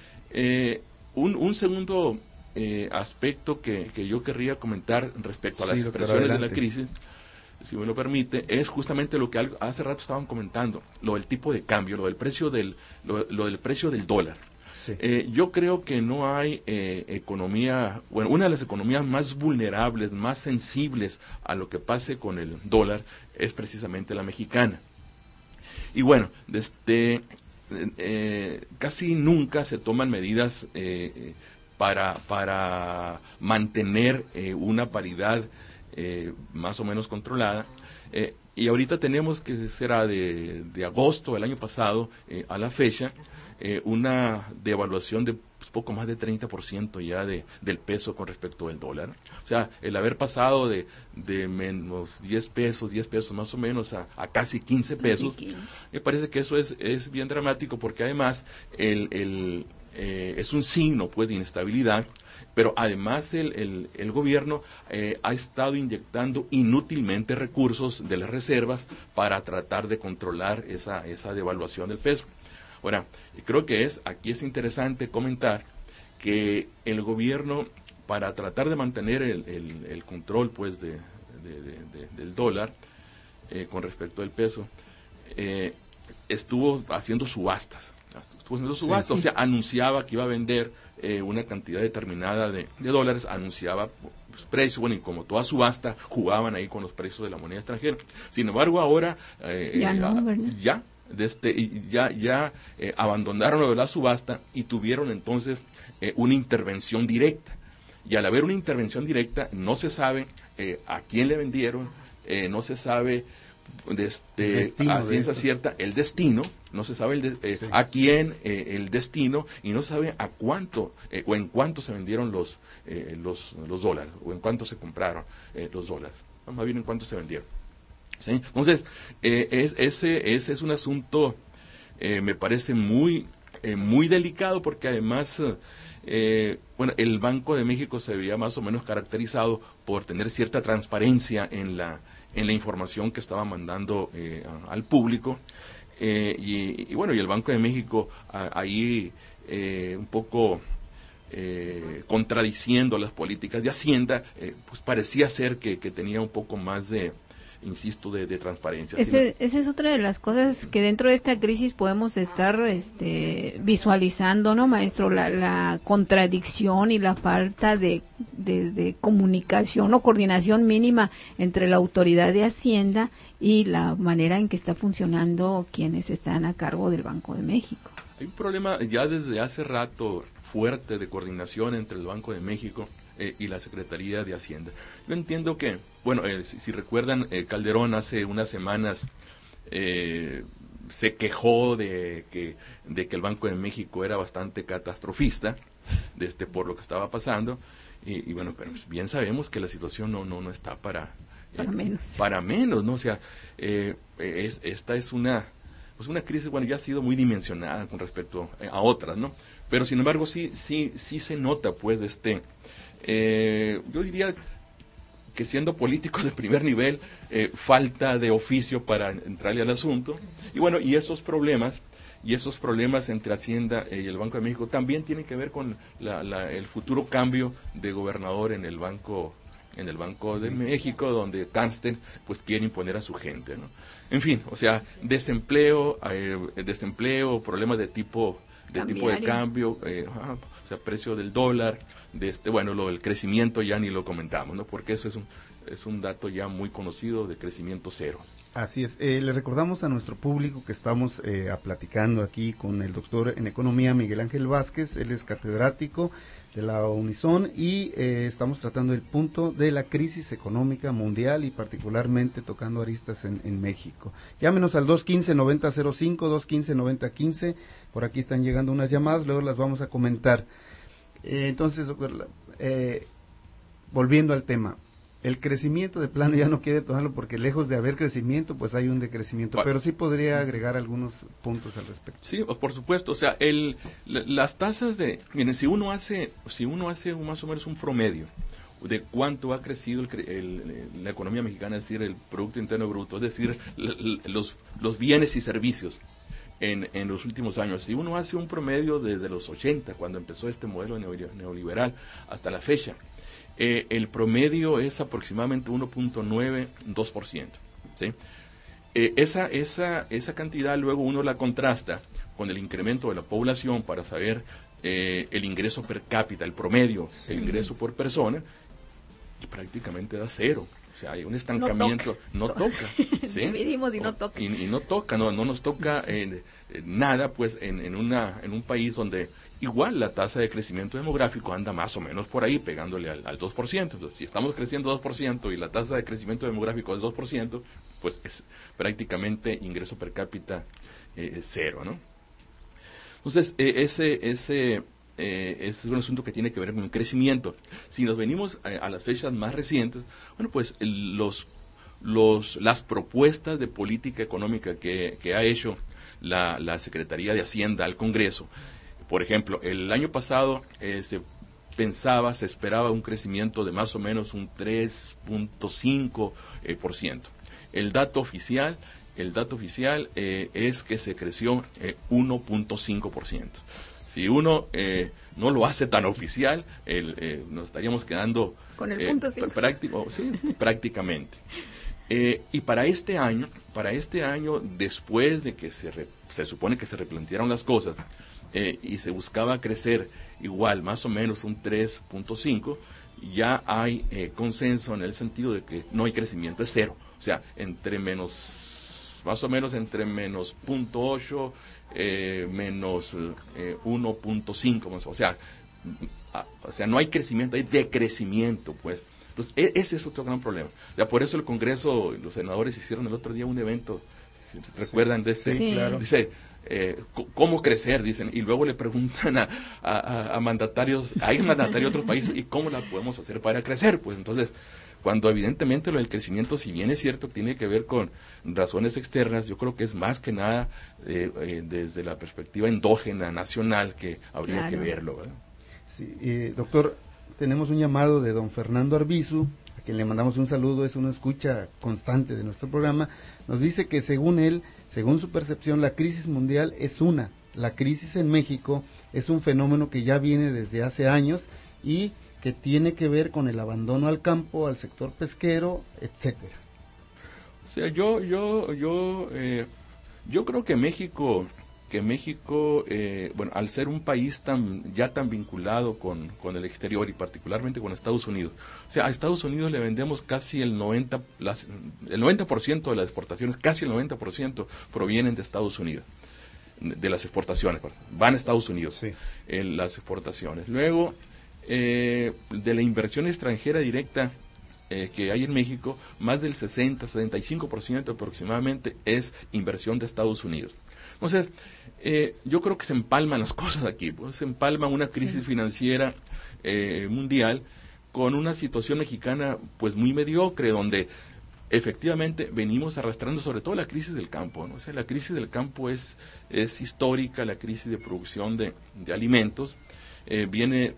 Eh, un, un segundo eh, aspecto que, que yo querría comentar respecto a las sí, expresiones de la crisis, si me lo permite, es justamente lo que hace rato estaban comentando, lo del tipo de cambio, lo del precio del, lo, lo del precio del dólar. Sí. Eh, yo creo que no hay eh, economía, bueno, una de las economías más vulnerables, más sensibles a lo que pase con el dólar es precisamente la mexicana. Y bueno, desde eh, casi nunca se toman medidas eh, para, para mantener eh, una paridad eh, más o menos controlada. Eh, y ahorita tenemos que será de, de agosto del año pasado eh, a la fecha, eh, una devaluación de pues, poco más de treinta por ciento ya de, del peso con respecto del dólar. O sea, el haber pasado de, de menos diez pesos, diez pesos más o menos, a, a casi quince pesos, me parece que eso es, es bien dramático, porque además el, el, eh, es un signo pues de inestabilidad. Pero además el, el, el gobierno eh, ha estado inyectando inútilmente recursos de las reservas para tratar de controlar esa, esa devaluación del peso. Ahora, creo que es aquí es interesante comentar que el gobierno, para tratar de mantener el, el, el control pues de, de, de, de, del dólar eh, con respecto al peso, eh, estuvo haciendo subastas. Estuvo haciendo subastas, sí, sí. O sea, anunciaba que iba a vender eh, una cantidad determinada de, de dólares, anunciaba pues, precios, bueno, y como toda subasta, jugaban ahí con los precios de la moneda extranjera. Sin embargo, ahora eh, ya, no, eh, ya, desde, ya, ya eh, abandonaron lo de la subasta y tuvieron entonces eh, una intervención directa. Y al haber una intervención directa, no se sabe eh, a quién le vendieron, eh, no se sabe desde a ciencia cierta el destino, no se sabe el de, eh, sí. a quién eh, el destino, y no se sabe a cuánto eh, o en cuánto se vendieron los eh, los los dólares, o en cuánto se compraron eh, los dólares, más bien en cuánto se vendieron. ¿Sí? Entonces eh, es, ese ese es un asunto eh, me parece muy eh, muy delicado, porque además eh, bueno, el Banco de México se veía más o menos caracterizado por tener cierta transparencia en la en la información que estaba mandando eh, a, al público, eh, y, y bueno, y el Banco de México a, ahí eh, un poco eh, contradiciendo las políticas de Hacienda, eh, pues parecía ser que, que tenía un poco más de, insisto, de, de transparencia. Ese, esa es otra de las cosas que dentro de esta crisis podemos estar este, visualizando, ¿no, maestro? La, la contradicción y la falta de, de, de comunicación o coordinación mínima entre la autoridad de Hacienda y la manera en que está funcionando quienes están a cargo del Banco de México. Hay un problema ya desde hace rato fuerte de coordinación entre el Banco de México eh, y la Secretaría de Hacienda. Yo entiendo que, bueno, eh, si, si recuerdan, eh, Calderón hace unas semanas eh, se quejó de que, de que el Banco de México era bastante catastrofista de este, por lo que estaba pasando, y, y bueno, pero bien sabemos que la situación no, no, no está para, eh, para menos, para menos, ¿no? O sea, eh, es, esta es una, pues una crisis, bueno, ya ha sido muy dimensionada con respecto a otras, ¿no? Pero sin embargo sí, sí, sí se nota, pues, este, eh, yo diría que siendo políticos de primer nivel, eh, falta de oficio para entrarle al asunto, y bueno, y esos problemas, y esos problemas entre Hacienda y el Banco de México también tienen que ver con la, la, el futuro cambio de gobernador en el Banco en el Banco de México, donde Carsten pues quiere imponer a su gente, ¿no? En fin, o sea, desempleo, eh, desempleo, problemas de tipo de Cambiario. tipo de cambio, eh, ah, o sea, precio del dólar, de este, bueno, lo del crecimiento ya ni lo comentamos, ¿no? Porque eso es un es un dato ya muy conocido de crecimiento cero. Así es. Eh, le recordamos a nuestro público que estamos eh, platicando aquí con el doctor en Economía Miguel Ángel Vázquez. Él es catedrático de la Unison y eh, estamos tratando el punto de la crisis económica mundial y particularmente tocando aristas en, en México. Llámenos al dos uno cinco, nueve cero cero cinco, dos uno cinco, nueve cero uno cinco. Por aquí están llegando unas llamadas, luego las vamos a comentar. Eh, entonces, doctor, eh, volviendo al tema. El crecimiento de plano ya no quiere tomarlo porque lejos de haber crecimiento, pues hay un decrecimiento, pero sí podría agregar algunos puntos al respecto. Sí, por supuesto, o sea, el, las tasas de, miren, si uno hace, si uno hace más o menos un promedio de cuánto ha crecido el, el, la economía mexicana, es decir, el Producto Interno Bruto, es decir, los, los bienes y servicios en, en los últimos años, si uno hace un promedio desde los ochenta, cuando empezó este modelo neoliberal, hasta la fecha, Eh, el promedio es aproximadamente uno punto nueve dos por ciento, ¿sí? Eh, esa, esa, esa cantidad luego uno la contrasta con el incremento de la población para saber eh, el ingreso per cápita, el promedio, sí. el ingreso por persona, y prácticamente da cero. O sea, hay un estancamiento, no toca. No toca ¿sí? Dividimos y no toca. Y, y no toca, no, no nos toca eh, eh, nada, pues, en, en, una, en un país donde igual la tasa de crecimiento demográfico anda más o menos por ahí, pegándole al, al dos por ciento. Entonces, si estamos creciendo dos por ciento y la tasa de crecimiento demográfico es dos por ciento, pues es prácticamente ingreso per cápita eh, cero, ¿no? Entonces, eh, ese, ese, eh, ese es un asunto que tiene que ver con el crecimiento. Si nos venimos a, a las fechas más recientes, bueno, pues el, los, los, las propuestas de política económica que, que ha hecho la, la Secretaría de Hacienda al Congreso. Por ejemplo, el año pasado eh, se pensaba, se esperaba un crecimiento de más o menos un tres punto cinco por ciento. El dato oficial, el dato oficial eh, es que se creció eh, uno punto cinco por ciento. Si uno eh, no lo hace tan oficial, el, eh, nos estaríamos quedando con el punto eh, práctico, sí, prácticamente. Eh, y para este año, para este año, después de que se, re, se supone que se replantearon las cosas, Eh, y se buscaba crecer igual, más o menos un tres punto cinco, ya hay eh, consenso en el sentido de que no hay crecimiento, es cero. O sea, entre menos, más o menos entre menos punto ocho, eh, menos eh, uno punto cinco, o sea, a, o sea, no hay crecimiento, hay decrecimiento, pues. Entonces, e- ese es otro gran problema. Ya por eso el Congreso, los senadores hicieron el otro día un evento, si recuerdan de este, sí, claro. Dice, Eh, ¿cómo crecer? Dicen, y luego le preguntan a, a, a mandatarios, hay mandatarios de otros países, ¿y cómo la podemos hacer para crecer? Pues entonces, cuando evidentemente lo del crecimiento, si bien es cierto, tiene que ver con razones externas, yo creo que es más que nada eh, eh, desde la perspectiva endógena, nacional, que habría claro. que verlo, ¿verdad? Sí, eh, doctor, tenemos un llamado de don Fernando Arbizu, a quien le mandamos un saludo, es una escucha constante de nuestro programa. Nos dice que según él, según su percepción, la crisis mundial es una. La crisis en México es un fenómeno que ya viene desde hace años y que tiene que ver con el abandono al campo, al sector pesquero, etcétera. sea, yo, yo, yo, eh, yo creo que México, que México, eh, bueno, al ser un país tan, ya tan vinculado con, con el exterior y particularmente con Estados Unidos, o sea, a Estados Unidos le vendemos casi el noventa, las, el noventa por ciento de las exportaciones, casi el noventa por ciento provienen de Estados Unidos, de las exportaciones, van a Estados Unidos, sí. en las exportaciones. Luego, eh, de la inversión extranjera directa eh, que hay en México, más del sesenta, setenta y cinco por ciento aproximadamente es inversión de Estados Unidos. Entonces, eh, yo creo que se empalman las cosas aquí, pues, se empalma una crisis sí. financiera eh, mundial con una situación mexicana pues muy mediocre, donde efectivamente venimos arrastrando sobre todo la crisis del campo, ¿no? O sea, la crisis del campo es, es histórica, la crisis de producción de, de alimentos, eh, viene,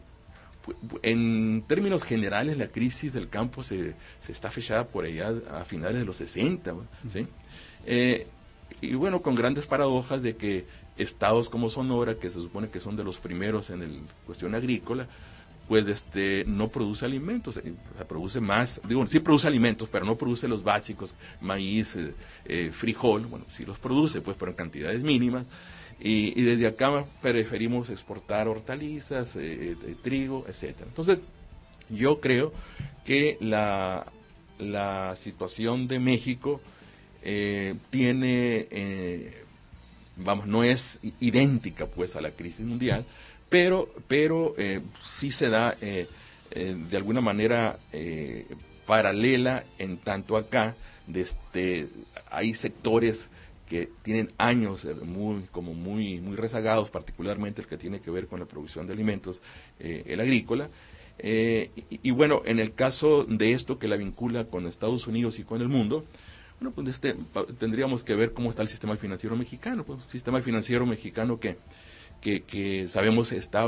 en términos generales, la crisis del campo se, se está fechada por allá a finales de los sesenta, ¿sí? Eh, y bueno, con grandes paradojas de que estados como Sonora, que se supone que son de los primeros en el cuestión agrícola, pues este no produce alimentos, eh, produce más, digo, sí produce alimentos, pero no produce los básicos, maíz, eh, eh, frijol, bueno, sí los produce, pues, pero en cantidades mínimas, y, y desde acá preferimos exportar hortalizas, eh, eh, trigo, etcétera. Entonces, yo creo que la, la situación de México eh, tiene, eh, vamos, no es idéntica, pues, a la crisis mundial, pero pero eh, sí se da eh, eh, de alguna manera eh, paralela, en tanto acá desde, hay sectores que tienen años eh, muy como muy muy rezagados, particularmente el que tiene que ver con la producción de alimentos, eh, el agrícola, eh, y, y bueno, en el caso de esto que la vincula con Estados Unidos y con el mundo, bueno, pues este, tendríamos que ver cómo está el sistema financiero mexicano, pues un sistema financiero mexicano que Que, que sabemos está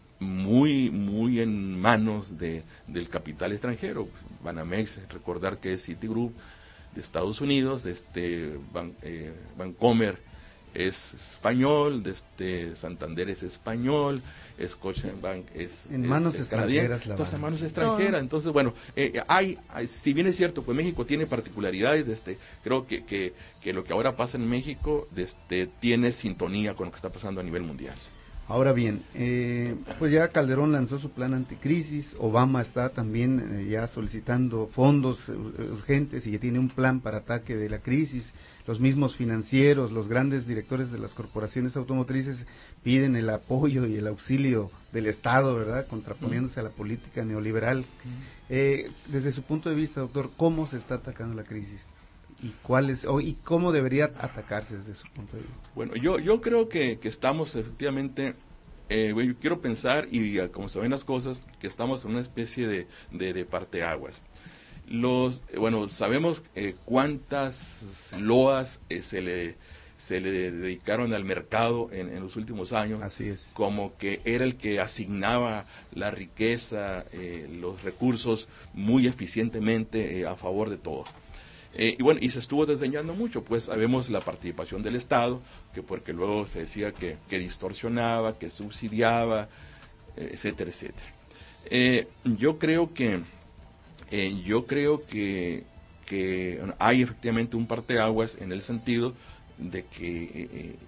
muy muy en manos de del capital extranjero. Banamex, recordar que es Citigroup de Estados Unidos, de este Ban, eh, Bancomer es español, de este Santander es español, Scotiabank es en manos es, extranjeras, la entonces en manos extranjeras. Entonces, bueno, eh, hay, hay, si bien es cierto, pues México tiene particularidades, de este, creo que, que, que lo que ahora pasa en México de este, tiene sintonía con lo que está pasando a nivel mundial. Ahora bien, eh, pues ya Calderón lanzó su plan anticrisis, Obama está también eh, ya solicitando fondos urgentes y ya tiene un plan para ataque de la crisis, los mismos financieros, los grandes directores de las corporaciones automotrices piden el apoyo y el auxilio del Estado, ¿verdad?, contraponiéndose mm. a la política neoliberal. Mm. Eh, desde su punto de vista, doctor, ¿cómo se está atacando la crisis? ¿Y cuál es, o, y cómo debería atacarse desde su punto de vista? Bueno, yo yo creo que, que estamos efectivamente, eh, bueno, yo quiero pensar, y como se ven las cosas, que estamos en una especie de, de, de parteaguas. Los, eh, bueno, sabemos eh, cuántas loas eh, se le se le dedicaron al mercado en, en los últimos años. Así es. Como que era el que asignaba la riqueza, eh, los recursos muy eficientemente eh, a favor de todos. Eh, y bueno, y se estuvo desdeñando mucho, pues sabemos la participación del Estado, que porque luego se decía que, que distorsionaba, que subsidiaba, eh, etcétera, etcétera. Eh, yo creo que, eh, yo creo que, que hay efectivamente un parteaguas en el sentido de que eh,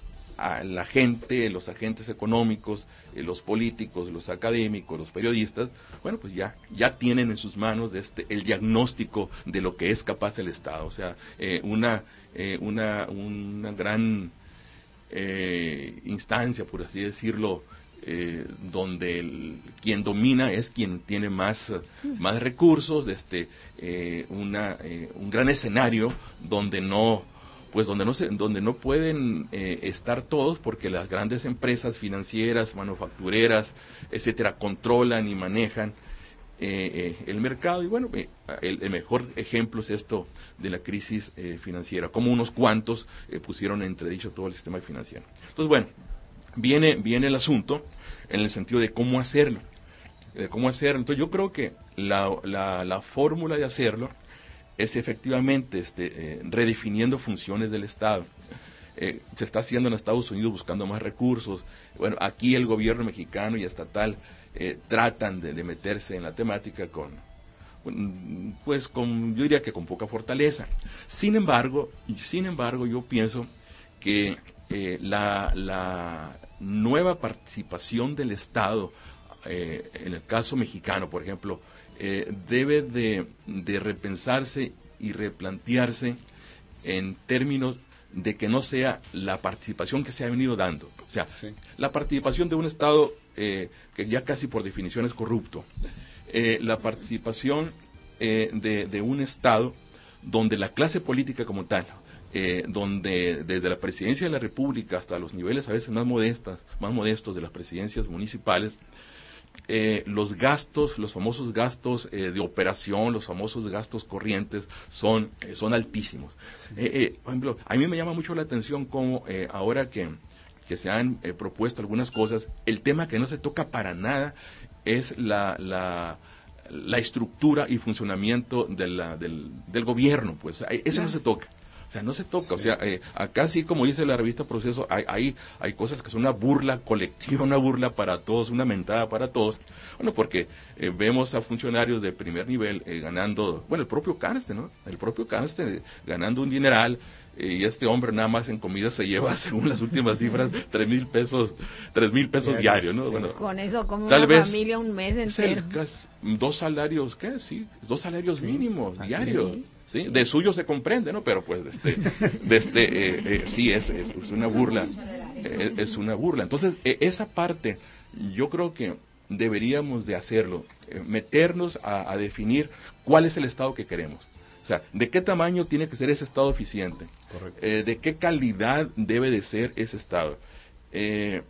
a la gente, los agentes económicos, eh, los políticos, los académicos, los periodistas, bueno, pues ya ya tienen en sus manos este el diagnóstico de lo que es capaz el Estado, o sea, eh, una eh, una una gran eh, instancia, por así decirlo, eh, donde el, quien domina es quien tiene más más recursos, este eh, una eh, un gran escenario donde no pues donde no se, donde no pueden eh, estar todos, porque las grandes empresas financieras, manufactureras, etcétera, controlan y manejan eh, eh, el mercado. Y bueno, eh, el, el mejor ejemplo es esto de la crisis eh, financiera, como unos cuantos eh, pusieron en entredicho todo el sistema financiero. Entonces, bueno, viene viene el asunto en el sentido de cómo hacerlo, de cómo hacerlo. Entonces, yo creo que la la, la fórmula de hacerlo es efectivamente este, eh, redefiniendo funciones del Estado. Eh, se está haciendo en Estados Unidos buscando más recursos. Bueno, aquí el gobierno mexicano y estatal eh, tratan de, de meterse en la temática con, pues con, yo diría que con poca fortaleza. Sin embargo, sin embargo, yo pienso que eh, la, la nueva participación del Estado, eh, en el caso mexicano, por ejemplo, eh, debe de, de repensarse y replantearse en términos de que no sea la participación que se ha venido dando. O sea, sí. la participación de un Estado eh, que ya casi por definición es corrupto. Eh, la participación eh, de, de un Estado donde la clase política como tal, eh, donde desde la presidencia de la República hasta los niveles a veces más modestas, más modestos de las presidencias municipales, eh, los gastos, los famosos gastos eh, de operación, los famosos gastos corrientes son, eh, son altísimos. Sí. Eh, eh, por ejemplo, a mí me llama mucho la atención cómo eh, ahora que, que se han eh, propuesto algunas cosas, el tema que no se toca para nada es la, la, la estructura y funcionamiento de la, del, del gobierno, pues eso no se toca. O sea, no se toca, sí. o sea, eh, acá sí, como dice la revista Proceso, hay, hay, hay cosas que son una burla colectiva, una burla para todos, una mentada para todos. Bueno, porque eh, vemos a funcionarios de primer nivel eh, ganando, bueno, el propio Carste, ¿no? El propio Carste eh, ganando un dineral, eh, y este hombre nada más en comida se lleva, según las últimas cifras, tres mil pesos, tres mil pesos diarios, ¿no? Sí. Bueno, con eso come tal una vez, familia un mes entero. Casi, dos salarios, ¿qué? Sí, dos salarios sí. mínimos Así diarios. Es. Sí, de suyo se comprende, ¿no? Pero pues, este, de este, eh, eh, sí, es, es, es una burla, eh, es una burla. Entonces, eh, esa parte, yo creo que deberíamos de hacerlo, eh, meternos a, a definir cuál es el Estado que queremos. O sea, de qué tamaño tiene que ser ese Estado eficiente, eh, de qué calidad debe de ser ese Estado, eh,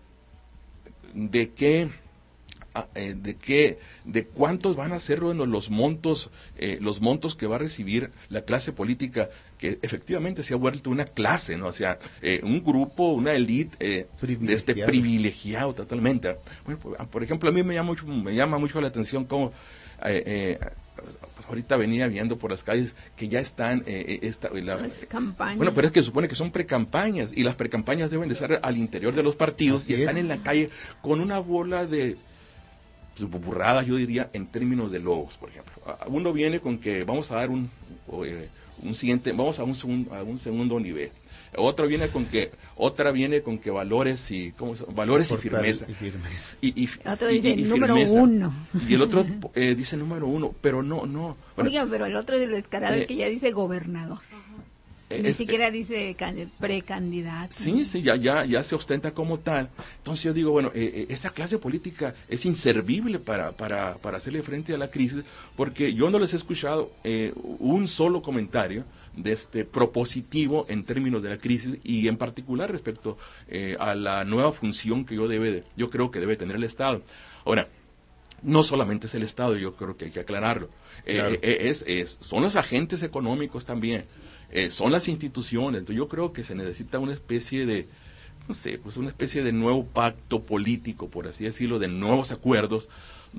de qué... Eh, de qué, de cuántos van a ser bueno, los montos, eh, los montos que va a recibir la clase política, que efectivamente se ha vuelto una clase, ¿no? O sea, eh, un grupo, una élite eh, de este privilegiado totalmente. Bueno, por, por ejemplo, a mí me llama mucho, me llama mucho la atención cómo eh, eh, pues ahorita venía viendo por las calles que ya están eh, esta, la, las campañas. Bueno, pero es que supone que son precampañas y las precampañas deben de estar al interior de los partidos. Así y están es. En la calle con una bola de burradas, yo diría, en términos de logos, por ejemplo. Uno viene con que vamos a dar un, un siguiente, vamos a un, segundo, a un segundo nivel. Otro viene con que, otra viene con que valores y, ¿cómo se, valores y firmeza. Y, firmeza. y, y, otro y, dice y número firmeza. uno. Y el otro eh, dice número uno, pero no, no. Bueno, oiga, pero el otro es el descarado eh, que ya dice gobernador. Eh, Ni es, siquiera dice precandidato. Sí, sí, ya, ya, ya se ostenta como tal. Entonces yo digo, bueno, eh, esa clase política es inservible para, para, para hacerle frente a la crisis, porque yo no les he escuchado eh, un solo comentario de este propositivo en términos de la crisis y en particular respecto eh, a la nueva función que yo debe, de, yo creo que debe tener el Estado. Ahora, no solamente es el Estado, yo creo que hay que aclararlo. Claro. Eh, eh, es, es, son los agentes económicos también. Eh, son las instituciones. Entonces yo creo que se necesita una especie de, no sé, pues una especie de nuevo pacto político, por así decirlo, de nuevos acuerdos,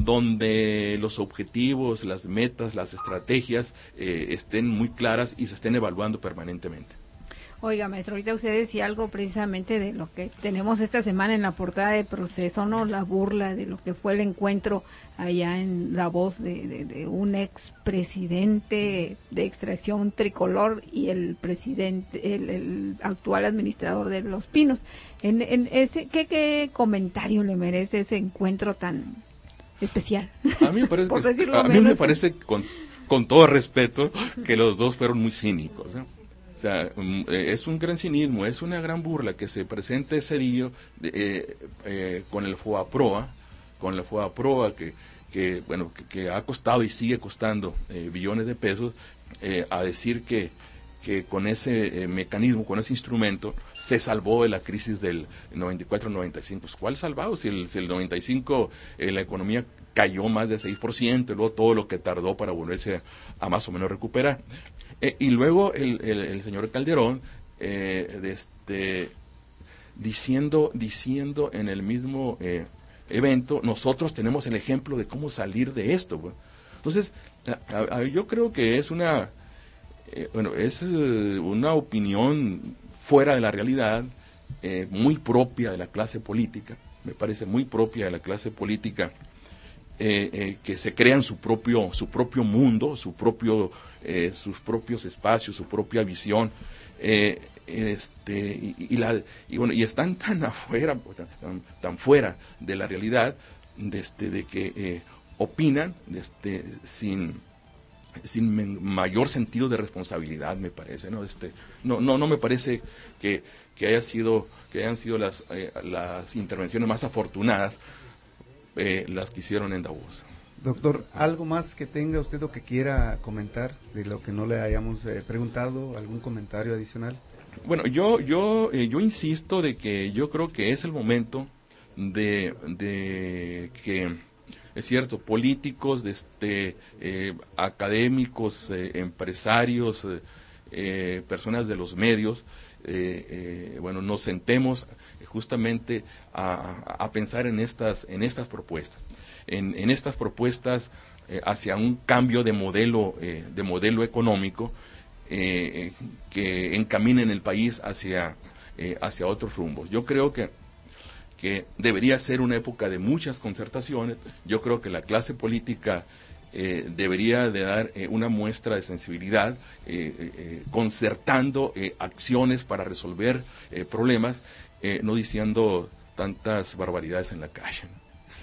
donde los objetivos, las metas, las estrategias eh, estén muy claras y se estén evaluando permanentemente. Oiga, maestro, ahorita usted decía algo precisamente de lo que tenemos esta semana en la portada de Proceso, ¿no? La burla de lo que fue el encuentro allá en La Voz de, de, de un expresidente de extracción tricolor y el presidente, el, el actual administrador de Los Pinos. En, en ese, ¿qué, ¿Qué comentario le merece ese encuentro tan especial? A mí me parece, Por decirlo a mí me parece con, con todo respeto, que los dos fueron muy cínicos, ¿eh? O sea, es un gran cinismo, es una gran burla que se presente ese día eh, eh, con el FOAPROA, con la FOAPROA que, que bueno, que, que ha costado y sigue costando eh, billones de pesos, eh, a decir que, que con ese eh, mecanismo, con ese instrumento, se salvó de la crisis del noventa y cuatro noventa y cinco. ¿Cuál salvado? Si el, si el noventa y cinco eh, la economía cayó más de seis por ciento, luego todo lo que tardó para volverse a, a más o menos recuperar. Eh, y luego el, el, el señor Calderón, eh, de este, diciendo, diciendo en el mismo eh, evento, nosotros tenemos el ejemplo de cómo salir de esto. Bueno. Entonces, a, a, yo creo que es una, eh, bueno, es uh, una opinión fuera de la realidad, eh, muy propia de la clase política, me parece muy propia de la clase política, eh, eh, que se crean su propio, su propio mundo, su propio, eh, sus propios espacios, su propia visión, eh, este, y, y, la, y, bueno, y están tan afuera, tan, tan fuera de la realidad, de, este, de que eh, opinan de este, sin, sin men, mayor sentido de responsabilidad, me parece, ¿no? Este, no, no, no me parece que, que haya sido, que hayan sido las, eh, las intervenciones más afortunadas eh, las que hicieron en Davos. Doctor, ¿algo más que tenga usted o que quiera comentar de lo que no le hayamos eh, preguntado? ¿Algún comentario adicional? Bueno, yo yo eh, yo insisto de que yo creo que es el momento de, de que, es cierto, políticos, de este, eh, académicos, eh, empresarios, eh, eh, personas de los medios, eh, eh, bueno, nos sentemos justamente a, a pensar en estas en estas propuestas, en, en estas propuestas eh, hacia un cambio de modelo eh, de modelo económico. Eh, que encaminen el país hacia, eh, hacia otros rumbos. Yo creo que, que debería ser una época de muchas concertaciones. Yo creo que la clase política eh, debería de dar eh, una muestra de sensibilidad, eh, eh, concertando eh, acciones para resolver eh, problemas, eh, no diciendo tantas barbaridades en la calle, ¿no?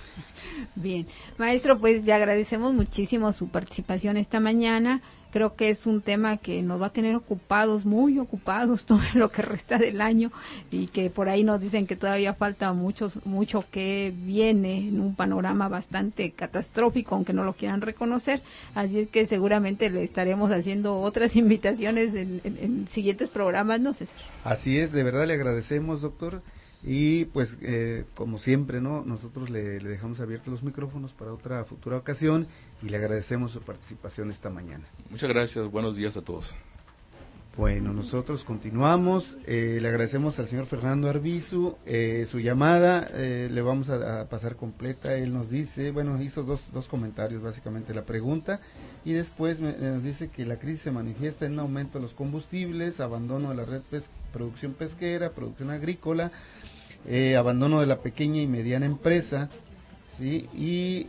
Bien, maestro, pues le agradecemos muchísimo su participación esta mañana. Creo que es un tema que nos va a tener ocupados, muy ocupados todo lo que resta del año, y que por ahí nos dicen que todavía falta mucho, mucho que viene en un panorama bastante catastrófico, aunque no lo quieran reconocer. Así es que seguramente le estaremos haciendo otras invitaciones en, en, en siguientes programas, ¿no, César? Así es, de verdad le agradecemos, doctor. Y pues eh, como siempre, no, nosotros le, le dejamos abiertos los micrófonos para otra futura ocasión y le agradecemos su participación esta mañana. Muchas gracias, buenos días a todos. Bueno, nosotros continuamos, eh, le agradecemos al señor Fernando Arbizu, eh, su llamada eh, le vamos a, a pasar completa. Él nos dice, bueno, hizo dos, dos comentarios, básicamente la pregunta, y después me, nos dice que la crisis se manifiesta en un aumento de los combustibles, abandono de la red pes producción pesquera, producción agrícola, Eh, abandono de la pequeña y mediana empresa, ¿sí? Y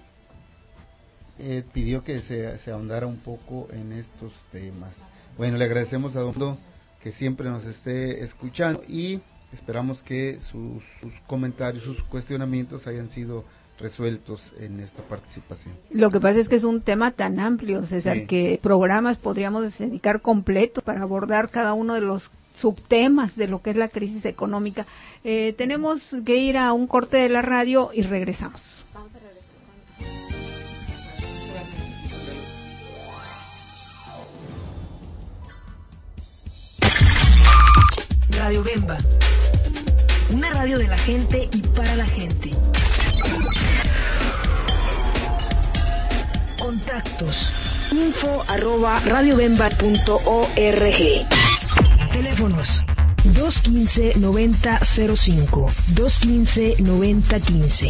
eh, pidió que se, se ahondara un poco en estos temas. Bueno, le agradecemos a don que siempre nos esté escuchando y esperamos que sus, sus comentarios, sus cuestionamientos hayan sido resueltos en esta participación. Lo que pasa es que es un tema tan amplio, César, sí, que programas podríamos dedicar completos para abordar cada uno de los subtemas de lo que es la crisis económica. Eh, tenemos que ir a un corte de la radio y regresamos. Radio Bemba, una radio de la gente y para la gente. Contactos info arroba radiobemba punto org. Teléfonos dos uno cinco, noventa cero cinco, dos uno cinco, noventa quince.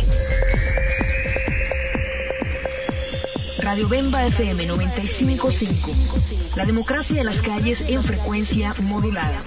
Radio Bemba F M noventa y cinco punto cinco. La democracia de las calles en frecuencia modulada.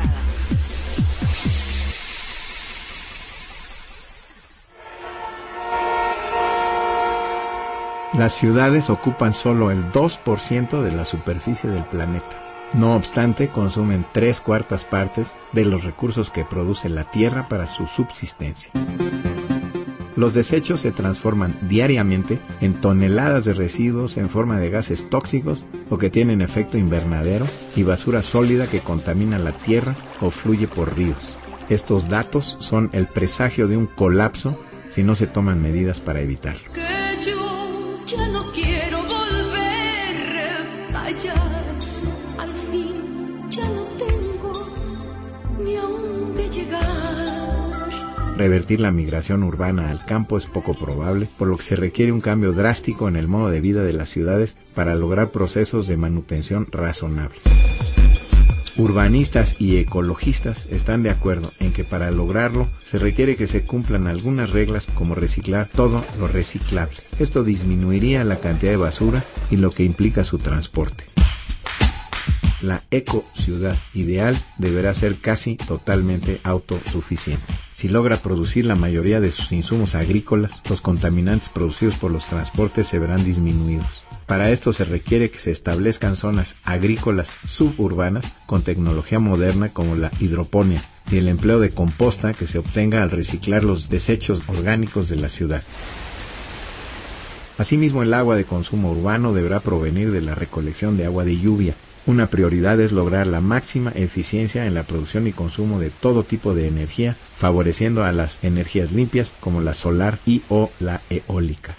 Las ciudades ocupan solo el dos por ciento de la superficie del planeta. No obstante, consumen tres cuartas partes de los recursos que produce la Tierra para su subsistencia. Los desechos se transforman diariamente en toneladas de residuos en forma de gases tóxicos o que tienen efecto invernadero y basura sólida que contamina la Tierra o fluye por ríos. Estos datos son el presagio de un colapso si no se toman medidas para evitarlo. Que yo ya no quiero volver allá. Al fin ya no tengo ni a dónde llegar. Revertir la migración urbana al campo es poco probable, por lo que se requiere un cambio drástico en el modo de vida de las ciudades para lograr procesos de manutención razonables. Urbanistas y ecologistas están de acuerdo en que para lograrlo se requiere que se cumplan algunas reglas como reciclar todo lo reciclable. Esto disminuiría la cantidad de basura y lo que implica su transporte. La ecociudad ideal deberá ser casi totalmente autosuficiente. Si logra producir la mayoría de sus insumos agrícolas, los contaminantes producidos por los transportes se verán disminuidos. Para esto se requiere que se establezcan zonas agrícolas suburbanas con tecnología moderna como la hidroponía y el empleo de composta que se obtenga al reciclar los desechos orgánicos de la ciudad. Asimismo, el agua de consumo urbano deberá provenir de la recolección de agua de lluvia. Una prioridad es lograr la máxima eficiencia en la producción y consumo de todo tipo de energía, favoreciendo a las energías limpias como la solar y o la eólica.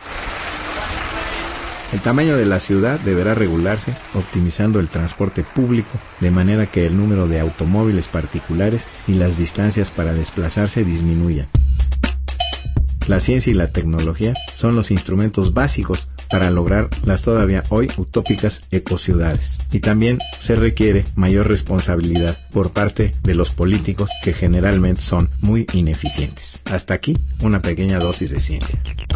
El tamaño de la ciudad deberá regularse, optimizando el transporte público, de manera que el número de automóviles particulares y las distancias para desplazarse disminuyan. La ciencia y la tecnología son los instrumentos básicos para lograr las todavía hoy utópicas ecociudades. Y también se requiere mayor responsabilidad por parte de los políticos, que generalmente son muy ineficientes. Hasta aquí, una pequeña dosis de ciencia.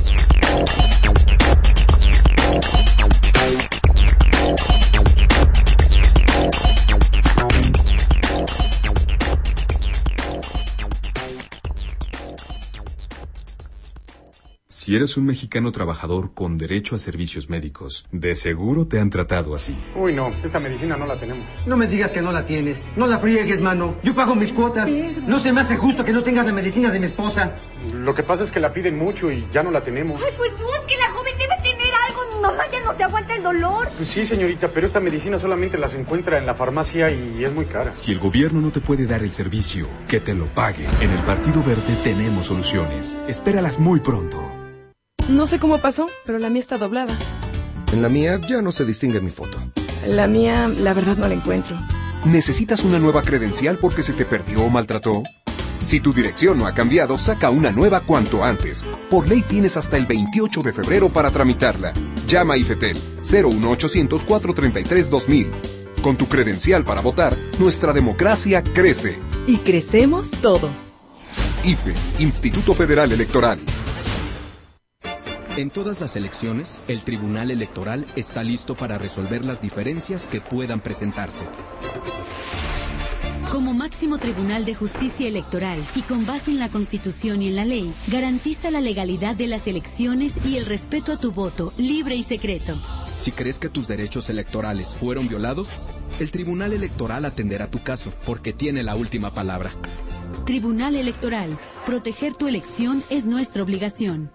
Si eres un mexicano trabajador con derecho a servicios médicos, de seguro te han tratado así. Uy, no, esta medicina no la tenemos. No me digas que no la tienes. No la friegues, mano. Yo pago mis cuotas. No se me hace justo que no tengas la medicina de mi esposa. Lo que pasa es que la piden mucho y ya no la tenemos. Ay, pues busque, la joven debe tener algo. Mi mamá ya no se aguanta el dolor. Pues sí, señorita, pero esta medicina solamente la se encuentra en la farmacia y es muy cara. Si el gobierno no te puede dar el servicio, que te lo pague. En el Partido Verde tenemos soluciones. Espéralas muy pronto. No sé cómo pasó, pero la mía está doblada. En la mía ya no se distingue mi foto. La mía, la verdad, no la encuentro. ¿Necesitas una nueva credencial porque se te perdió o maltrató? Si tu dirección no ha cambiado, saca una nueva cuanto antes. Por ley tienes hasta el veintiocho de febrero para tramitarla. Llama a IFETEL cero uno ochocientos, cuatrocientos treinta y tres, dos mil. Con tu credencial para votar, nuestra democracia crece. Y crecemos todos. I F E, Instituto Federal Electoral. En todas las elecciones, el Tribunal Electoral está listo para resolver las diferencias que puedan presentarse. Como máximo tribunal de justicia electoral y con base en la Constitución y en la ley, garantiza la legalidad de las elecciones y el respeto a tu voto, libre y secreto. Si crees que tus derechos electorales fueron violados, el Tribunal Electoral atenderá tu caso porque tiene la última palabra. Tribunal Electoral. Proteger tu elección es nuestra obligación.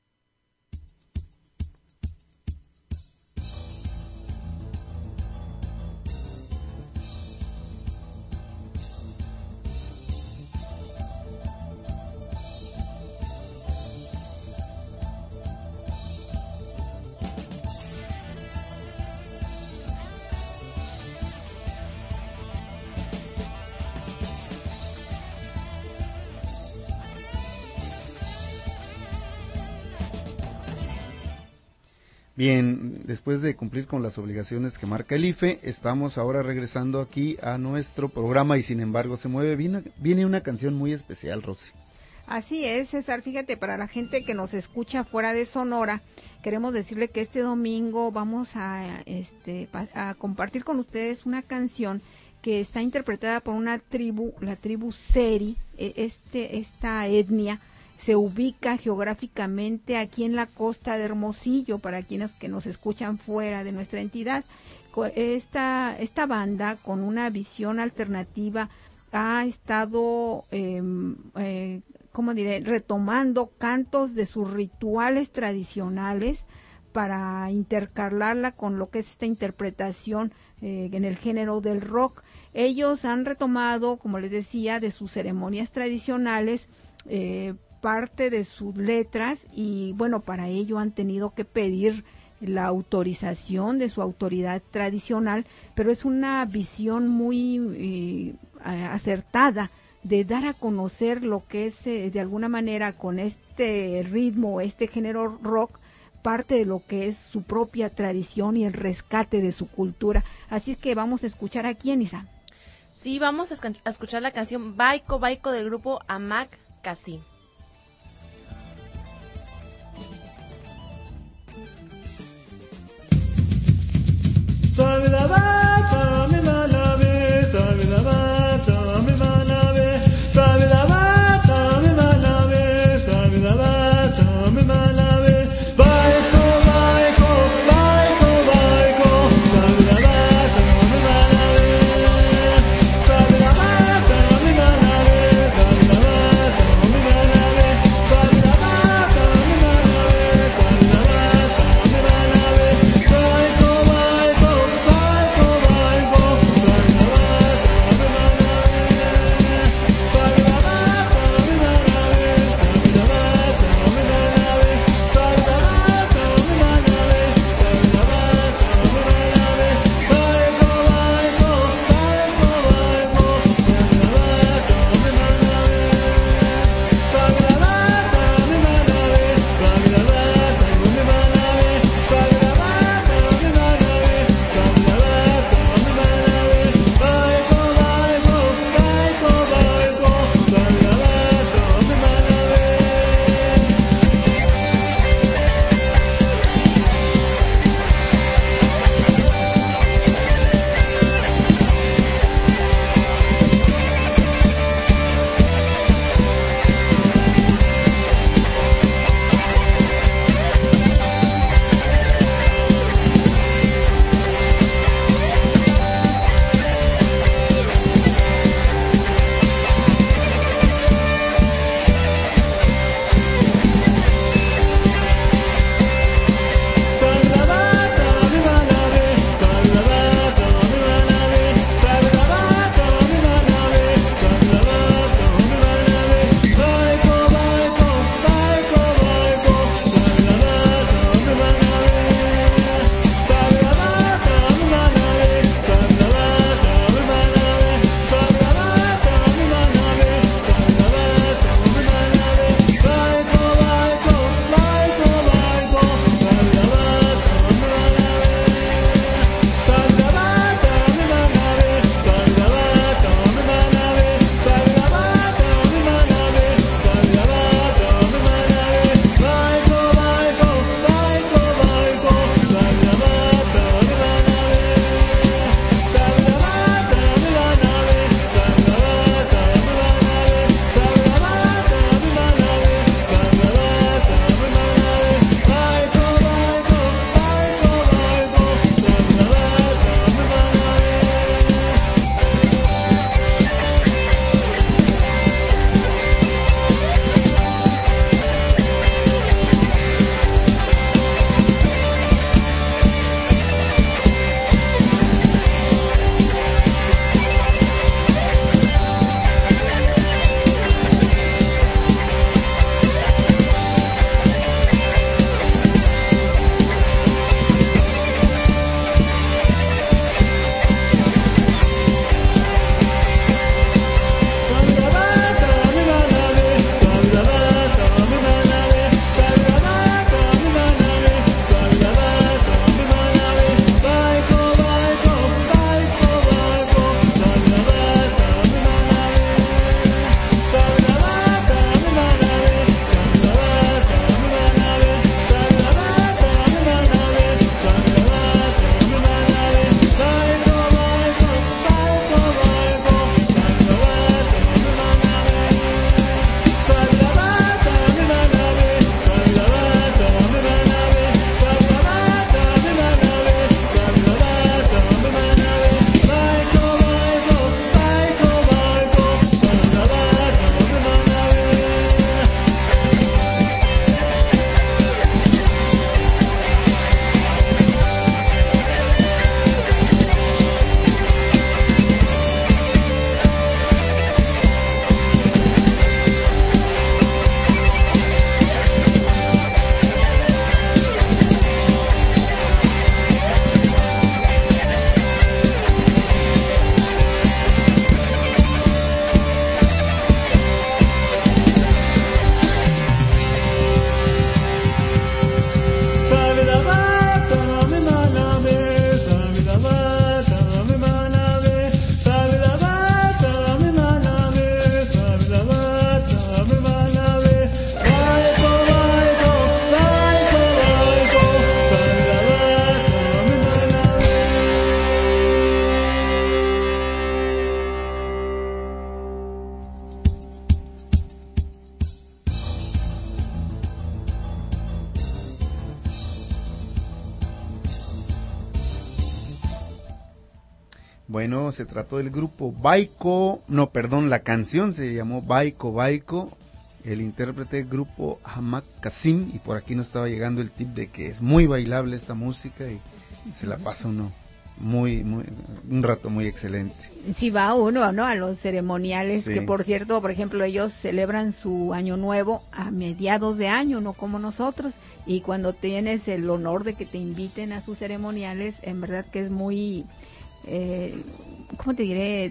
Bien, después de cumplir con las obligaciones que marca el I F E, estamos ahora regresando aquí a nuestro programa y sin embargo se mueve. Viene, viene una canción muy especial, Rosy. Así es, César, fíjate, para la gente que nos escucha fuera de Sonora, queremos decirle que este domingo vamos a, este, a compartir con ustedes una canción que está interpretada por una tribu, la tribu Seri, este, esta etnia se ubica geográficamente aquí en la costa de Hermosillo, para quienes que nos escuchan fuera de nuestra entidad. Esta, esta banda, con una visión alternativa, ha estado, eh, eh, ¿cómo diré?, retomando cantos de sus rituales tradicionales para intercalarla con lo que es esta interpretación eh, en el género del rock. Ellos han retomado, como les decía, de sus ceremonias tradicionales, eh, parte de sus letras y bueno, para ello han tenido que pedir la autorización de su autoridad tradicional, pero es una visión muy eh, acertada de dar a conocer lo que es eh, de alguna manera con este ritmo, este género rock, parte de lo que es su propia tradición y el rescate de su cultura. Así es que vamos a escuchar a quién, Isa. Sí, vamos a, a escuchar la canción Baiko Baiko del grupo Amak Kasi. Sabe la bata, me malabe, sabe la bata, me malabe, sabe la bata, me malabe. Bueno, se trató del grupo Baiko, no, perdón, la canción se llamó Baiko Baiko, el intérprete grupo Hamak Kasim, y por aquí nos estaba llegando el tip de que es muy bailable esta música y se la pasa uno muy, muy, un rato muy excelente. Si va uno, ¿no?, a los ceremoniales, Sí. que por cierto, por ejemplo, ellos celebran su año nuevo a mediados de año, no como nosotros, y cuando tienes el honor de que te inviten a sus ceremoniales, en verdad que es muy... Eh, ¿cómo te diré?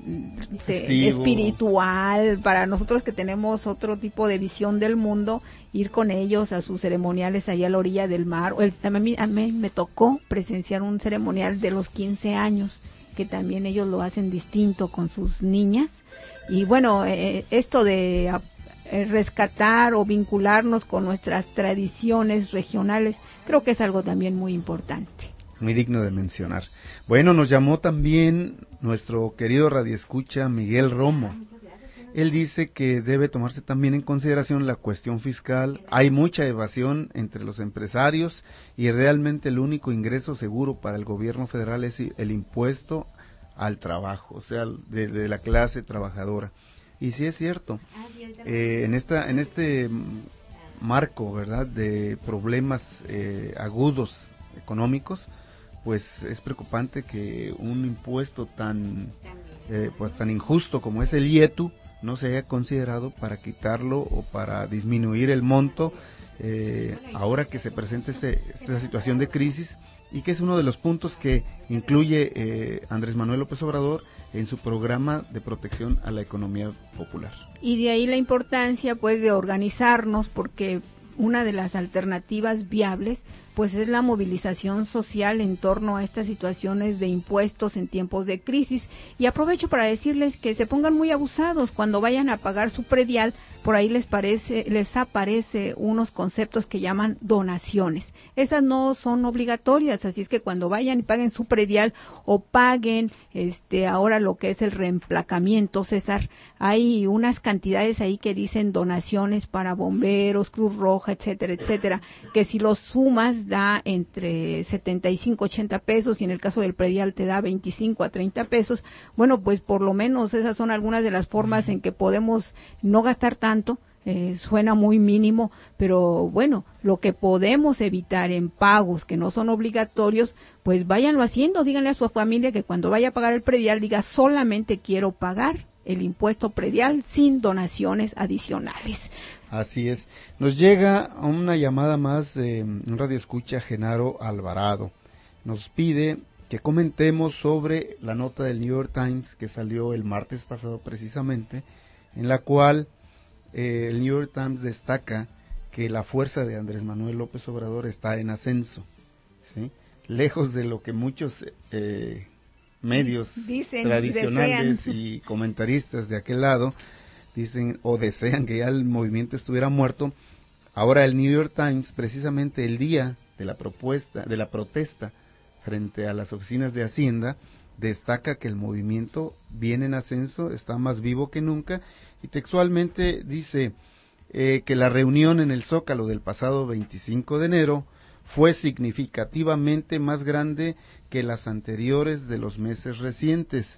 Te- espiritual, para nosotros que tenemos otro tipo de visión del mundo, ir con ellos a sus ceremoniales allá a la orilla del mar. O el- a, mí, a mí me tocó presenciar un ceremonial de los quince años, que también ellos lo hacen distinto con sus niñas. Y bueno, eh, esto de a- eh, rescatar o vincularnos con nuestras tradiciones regionales, creo que es algo también muy importante. Muy digno de mencionar. Bueno, nos llamó también nuestro querido radioescucha Miguel Romo. Él dice que debe tomarse también en consideración la cuestión fiscal. Hay mucha evasión entre los empresarios y realmente el único ingreso seguro para el gobierno federal es el impuesto al trabajo, o sea, de, de la clase trabajadora. Y sí es cierto, eh, en esta, en este marco, ¿verdad?, de problemas eh, agudos económicos, pues es preocupante que un impuesto tan eh, pues tan injusto como es el I E T U no se haya considerado para quitarlo o para disminuir el monto eh, ahora que se presenta este, esta situación de crisis, y que es uno de los puntos que incluye eh, Andrés Manuel López Obrador en su programa de protección a la economía popular. Y de ahí la importancia, pues, de organizarnos, porque una de las alternativas viables, pues, es la movilización social en torno a estas situaciones de impuestos en tiempos de crisis. Y aprovecho para decirles que se pongan muy abusados cuando vayan a pagar su predial. Por ahí les parece, les aparece unos conceptos que llaman donaciones. Esas no son obligatorias, así es que cuando vayan y paguen su predial o paguen este ahora lo que es el reemplacamiento, César, hay unas cantidades ahí que dicen donaciones para bomberos, Cruz Roja, etcétera, etcétera, que si los sumas da entre setenta y cinco, ochenta pesos, y en el caso del predial te da veinticinco a treinta pesos. Bueno, pues por lo menos esas son algunas de las formas en que podemos no gastar tanto. Eh, suena muy mínimo, pero bueno, lo que podemos evitar en pagos que no son obligatorios, pues váyanlo haciendo. Díganle a su familia que cuando vaya a pagar el predial diga: solamente quiero pagar el impuesto predial sin donaciones adicionales. Así es. Nos llega una llamada más de eh, un radioescucha, Genaro Alvarado. Nos pide que comentemos sobre la nota del New York Times que salió el martes pasado precisamente, en la cual eh, el New York Times destaca que la fuerza de Andrés Manuel López Obrador está en ascenso, ¿sí? Lejos de lo que muchos eh, medios Dicen, tradicionales desean. y comentaristas de aquel lado dicen o desean que ya el movimiento estuviera muerto. Ahora el New York Times, precisamente el día de la propuesta, de la protesta frente a las oficinas de Hacienda, destaca que el movimiento viene en ascenso, está más vivo que nunca, y textualmente dice eh, que la reunión en el Zócalo del pasado veinticinco de enero fue significativamente más grande que las anteriores de los meses recientes,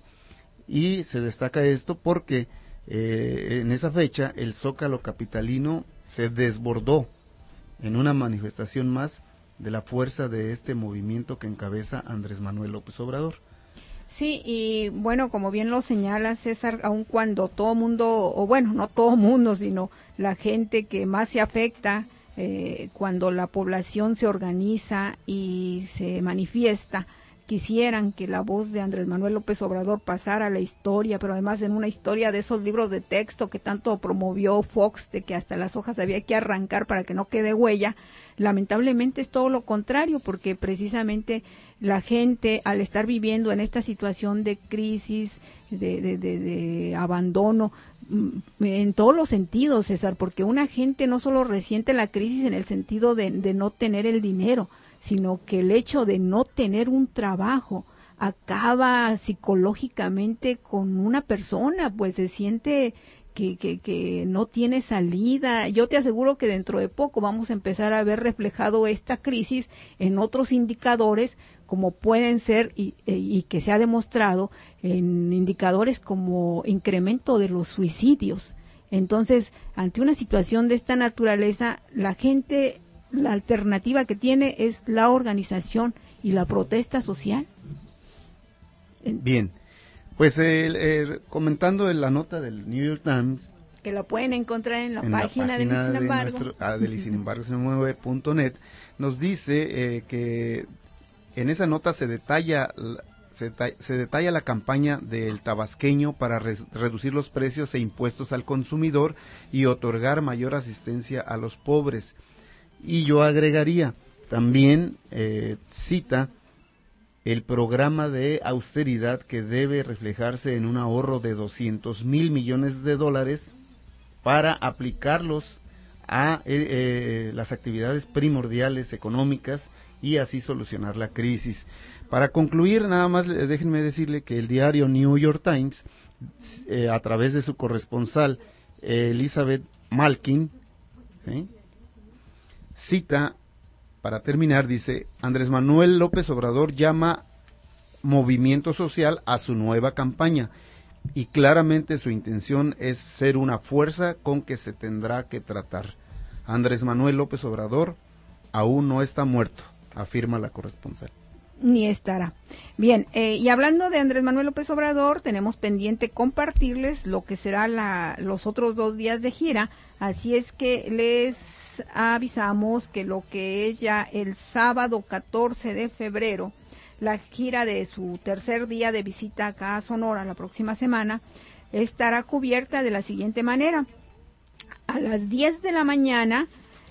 y se destaca esto porque Eh, en esa fecha el Zócalo capitalino se desbordó en una manifestación más de la fuerza de este movimiento que encabeza Andrés Manuel López Obrador. Sí, y bueno, como bien lo señala César, aun cuando todo mundo, o bueno, no todo mundo, sino la gente que más se afecta eh, cuando la población se organiza y se manifiesta, quisieran que la voz de Andrés Manuel López Obrador pasara a la historia, pero además en una historia de esos libros de texto que tanto promovió Fox, de que hasta las hojas había que arrancar para que no quede huella. Lamentablemente es todo lo contrario, porque precisamente la gente, al estar viviendo en esta situación de crisis, de, de, de, de abandono, en todos los sentidos, César, porque una gente no solo resiente la crisis en el sentido de, de no tener el dinero, sino que el hecho de no tener un trabajo acaba psicológicamente con una persona, pues se siente que, que, que no tiene salida. Yo te aseguro que dentro de poco vamos a empezar a ver reflejado esta crisis en otros indicadores, como pueden ser y, y que se ha demostrado en indicadores como incremento de los suicidios. Entonces, ante una situación de esta naturaleza, la gente, la alternativa que tiene es la organización y la protesta social. Bien, pues eh, eh, comentando en la nota del New York Times, que la pueden encontrar en la, en página, la página de, de, de nuestro, ah, del y sin embargo nueve punto net, nos dice eh, que en esa nota se detalla se, se detalla la campaña del tabasqueño para re, reducir los precios e impuestos al consumidor y otorgar mayor asistencia a los pobres. Y yo agregaría, también eh, cita el programa de austeridad que debe reflejarse en un ahorro de doscientos mil millones de dólares para aplicarlos a eh, eh, las actividades primordiales económicas y así solucionar la crisis. Para concluir, nada más déjenme decirle que el diario New York Times, eh, a través de su corresponsal eh, Elizabeth Malkin, ¿sí?, cita, para terminar, dice, Andrés Manuel López Obrador llama movimiento social a su nueva campaña y claramente su intención es ser una fuerza con que se tendrá que tratar. Andrés Manuel López Obrador aún no está muerto, afirma la corresponsal. Ni estará. Bien, eh, y hablando de Andrés Manuel López Obrador, tenemos pendiente compartirles lo que será la, los otros dos días de gira, así es que les avisamos que lo que es ya el sábado catorce de febrero, la gira de su tercer día de visita acá a Sonora la próxima semana, estará cubierta de la siguiente manera. A las diez de la mañana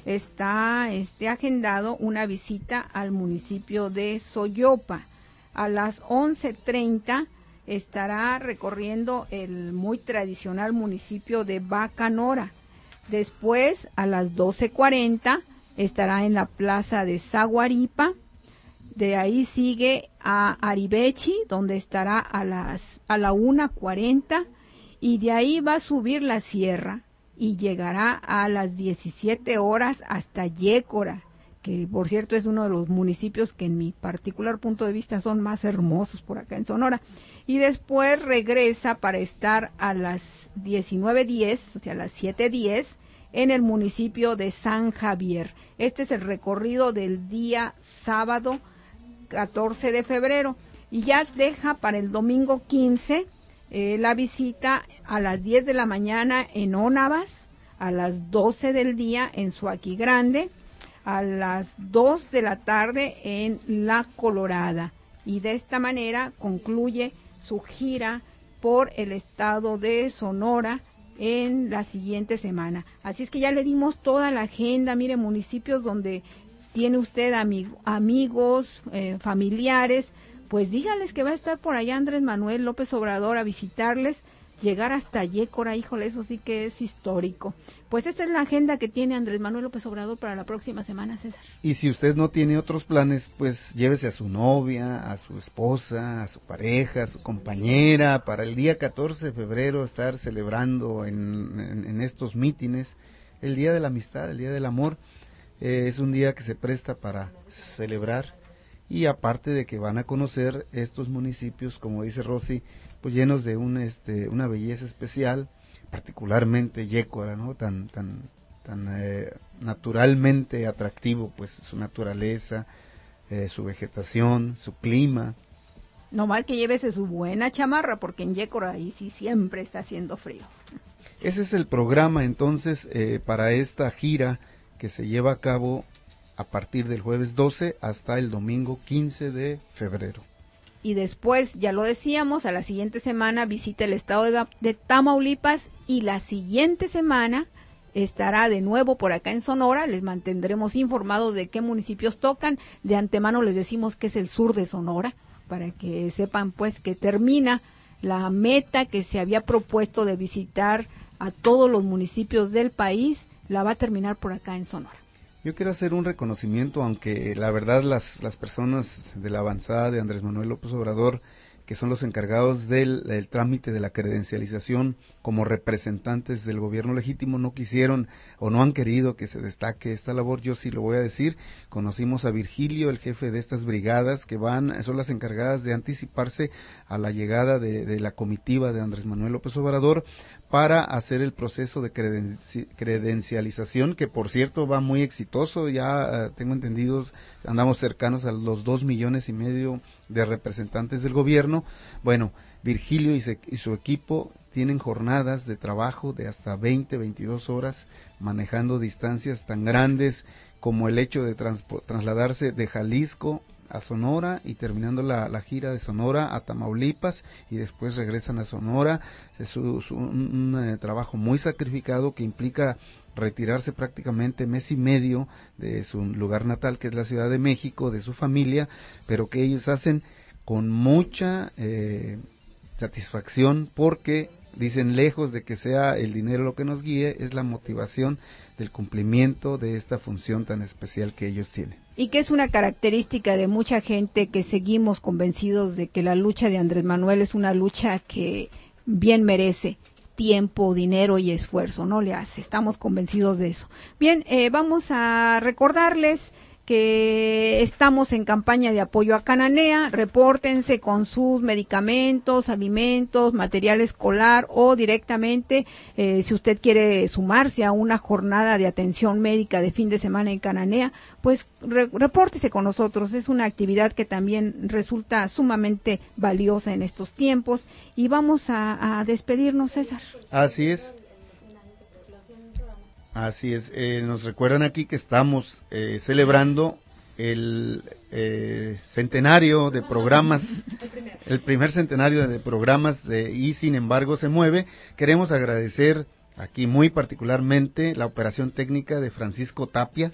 está este agendado una visita al municipio de Soyopa. A las once treinta estará recorriendo el muy tradicional municipio de Bacanora. Después, a las doce cuarenta, estará en la plaza de Zaguaripa. De ahí sigue a Aribechi, donde estará a las a la una cuarenta, y de ahí va a subir la sierra y llegará a las diecisiete horas hasta Yécora, que por cierto es uno de los municipios que en mi particular punto de vista son más hermosos por acá en Sonora. Y después regresa para estar a las diecinueve diez, o sea, a las siete diez, en el municipio de San Javier. Este es el recorrido del día sábado catorce de febrero. Y ya deja para el domingo quince eh, la visita a las diez de la mañana en Ónavas, a las doce del día en Suaqui Grande, a las dos de la tarde en La Colorada. Y de esta manera concluye su gira por el estado de Sonora en la siguiente semana. Así es que ya le dimos toda la agenda. Mire, municipios donde tiene usted amig- amigos, eh, familiares, pues dígales que va a estar por allá Andrés Manuel López Obrador a visitarles, llegar hasta Yécora, híjole, eso sí que es histórico. Pues esa es la agenda que tiene Andrés Manuel López Obrador para la próxima semana, César. Y si usted no tiene otros planes, pues llévese a su novia, a su esposa, a su pareja, a su compañera, para el día catorce de febrero estar celebrando en, en, en estos mítines, el Día de la Amistad, el Día del Amor. Eh, es un día que se presta para celebrar, y aparte de que van a conocer estos municipios, como dice Rosy, pues llenos de un, este, una belleza especial, particularmente Yécora, ¿no? Tan, tan, tan eh, naturalmente atractivo, pues su naturaleza, eh, su vegetación, su clima. No mal que llévese su buena chamarra, porque en Yécora ahí sí siempre está haciendo frío. Ese es el programa entonces eh, para esta gira que se lleva a cabo a partir del jueves doce hasta el domingo quince de febrero. Y después, ya lo decíamos, a la siguiente semana visita el estado de, de Tamaulipas, y la siguiente semana estará de nuevo por acá en Sonora. Les mantendremos informados de qué municipios tocan. De antemano les decimos que es el sur de Sonora, para que sepan pues que termina la meta que se había propuesto de visitar a todos los municipios del país, la va a terminar por acá en Sonora. Yo quiero hacer un reconocimiento, aunque la verdad las, las personas de la avanzada de Andrés Manuel López Obrador que son los encargados del, del trámite de la credencialización como representantes del gobierno legítimo, no quisieron o no han querido que se destaque esta labor. Yo sí lo voy a decir, conocimos a Virgilio, el jefe de estas brigadas que van, son las encargadas de anticiparse a la llegada de, de la comitiva de Andrés Manuel López Obrador para hacer el proceso de credenci- credencialización, que por cierto va muy exitoso, ya uh, tengo entendidos, andamos cercanos a los dos millones y medio de representantes del gobierno. Bueno, Virgilio y, se, y su equipo tienen jornadas de trabajo de hasta veinte, veintidós horas, manejando distancias tan grandes como el hecho de transpo- trasladarse de Jalisco a Sonora y terminando la, la gira de Sonora a Tamaulipas y después regresan a Sonora. Es un, un, un eh, trabajo muy sacrificado que implica retirarse prácticamente mes y medio de su lugar natal, que es la Ciudad de México, de su familia, pero que ellos hacen con mucha eh, satisfacción, porque dicen, lejos de que sea el dinero lo que nos guíe, es la motivación del cumplimiento de esta función tan especial que ellos tienen. Y que es una característica de mucha gente que seguimos convencidos de que la lucha de Andrés Manuel es una lucha que bien merece tiempo, dinero y esfuerzo, no le hace, estamos convencidos de eso. Bien, eh, vamos a recordarles que estamos en campaña de apoyo a Cananea. Repórtense con sus medicamentos, alimentos, material escolar o directamente, eh, si usted quiere sumarse a una jornada de atención médica de fin de semana en Cananea, pues re- repórtese con nosotros. Es una actividad que también resulta sumamente valiosa en estos tiempos. Y vamos a, a despedirnos, César. Así es. Así es, eh, nos recuerdan aquí que estamos eh, celebrando el eh, centenario de programas, el primer centenario de programas de Y Sin Embargo Se Mueve. Queremos agradecer aquí muy particularmente la operación técnica de Francisco Tapia.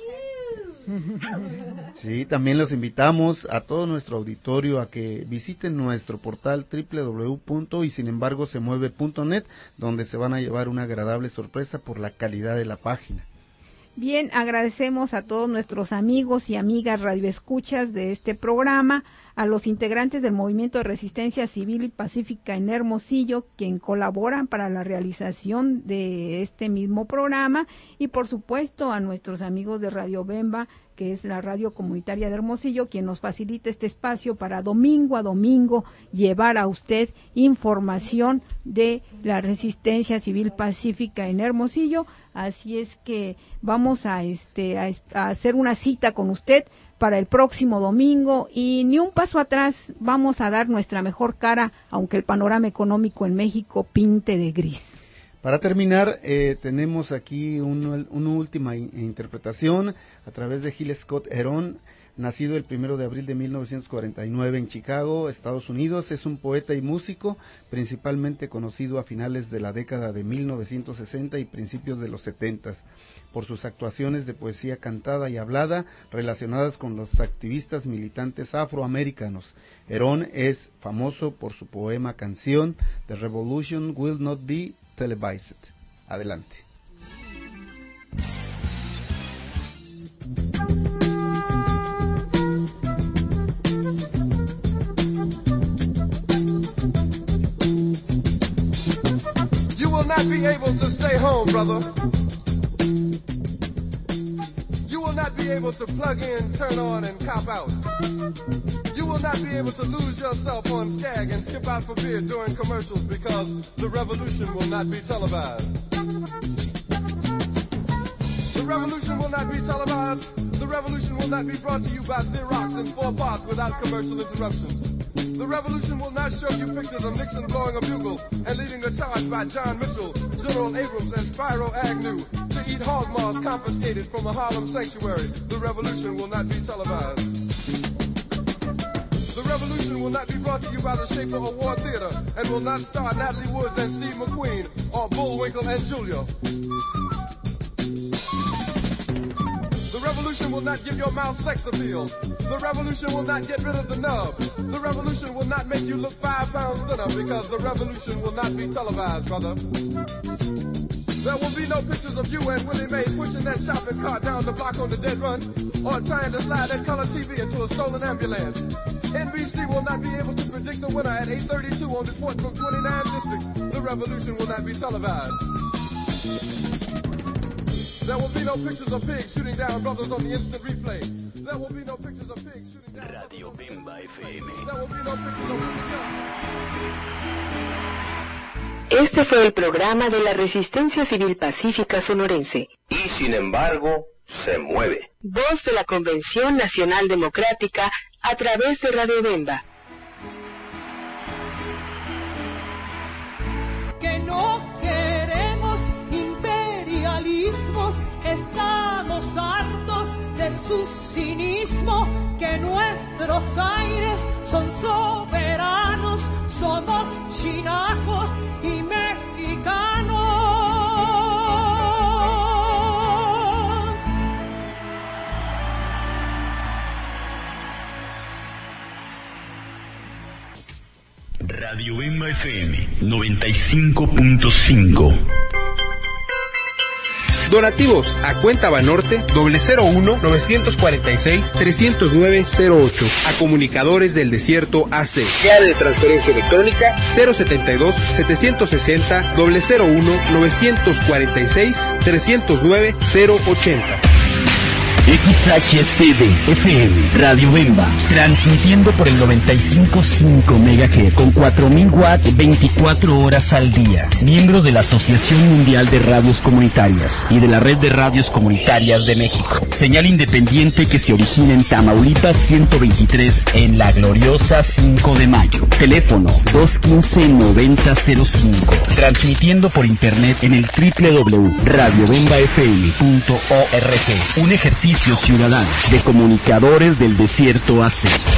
Sí, también los invitamos a todo nuestro auditorio a que visiten nuestro portal doble u doble u doble u punto y sin embargo se mueve punto net, donde se van a llevar una agradable sorpresa por la calidad de la página. Bien, agradecemos a todos nuestros amigos y amigas radioescuchas de este programa, a los integrantes del Movimiento de Resistencia Civil y Pacífica en Hermosillo, quien colaboran para la realización de este mismo programa, y por supuesto a nuestros amigos de Radio Bemba, que es la radio comunitaria de Hermosillo, quien nos facilita este espacio para domingo a domingo llevar a usted información de la resistencia civil pacífica en Hermosillo. Así es que vamos a este a, a hacer una cita con usted para el próximo domingo, y ni un paso atrás, vamos a dar nuestra mejor cara, aunque el panorama económico en México pinte de gris. Para terminar, eh, tenemos aquí un, una última in- interpretación a través de Gil Scott Heron, nacido el primero de abril de mil novecientos cuarenta y nueve en Chicago, Estados Unidos. Es un poeta y músico, principalmente conocido a finales de la década de mil novecientos sesenta y principios de los setentas, por sus actuaciones de poesía cantada y hablada relacionadas con los activistas militantes afroamericanos. Heron es famoso por su poema canción The Revolution Will Not Be Televised. Adelante. You will not be able to stay home, brother. You will not be able to plug in, turn on, and cop out. You will not be able to lose yourself on Skag and skip out for beer during commercials because the revolution will not be televised. The revolution will not be televised. The revolution will not be brought to you by Xerox in four parts without commercial interruptions. The revolution will not show you pictures of Nixon blowing a bugle and leading a charge by John Mitchell, General Abrams, and Spyro Agnew to eat hog maws confiscated from a Harlem sanctuary. The revolution will not be televised. The revolution will not be brought to you by the Schaefer Award Theater and will not star Natalie Woods and Steve McQueen or Bullwinkle and Julia. The revolution will not give your mouth sex appeal. The revolution will not get rid of the nub. The revolution will not make you look five pounds thinner because the revolution will not be televised, brother. The There will be no pictures of you and Willie Mae pushing that shopping cart down the block on the dead run, or trying to slide that color T V into a stolen ambulance. N B C will not be able to predict the winner at eight thirty-two on Report from twenty-nine districts. The revolution will not be televised. There will be no pictures of pigs shooting down brothers on the instant replay. There will be no pictures of pigs shooting down Radio Bemba F M. There will be no pictures of Este fue el programa de la Resistencia Civil Pacífica Sonorense. Y sin embargo, se mueve. Voz de la Convención Nacional Democrática a través de Radio Bemba. Que no queremos imperialismos, estamos hartos de su cinismo, que nuestros aires son soberanos, somos chinacos y mexicanos. Radio Bemba F M noventa y cinco punto cinco. Donativos a cuenta Banorte doble cero uno novecientos cuarenta y seis trescientos nueve cero ocho. A Comunicadores del Desierto A C. Guía de transferencia electrónica cero setenta y dos setecientos sesenta doble cero uno novecientos cuarenta y seis trescientos nueve cero ochenta. X H C D F M Radio Bemba, transmitiendo por el noventa y cinco punto cinco megahertz con cuatro mil watts veinticuatro horas al día. Miembro de la Asociación Mundial de Radios Comunitarias y de la Red de Radios Comunitarias de México. Señal independiente que se origina en Tamaulipas ciento veintitrés en la gloriosa cinco de mayo. Teléfono dos uno cinco noventa cero cinco. Transmitiendo por internet en el doble u doble u doble u punto radio bemba f m punto org. Un ejercicio ciudadano de Comunicadores del Desierto A C.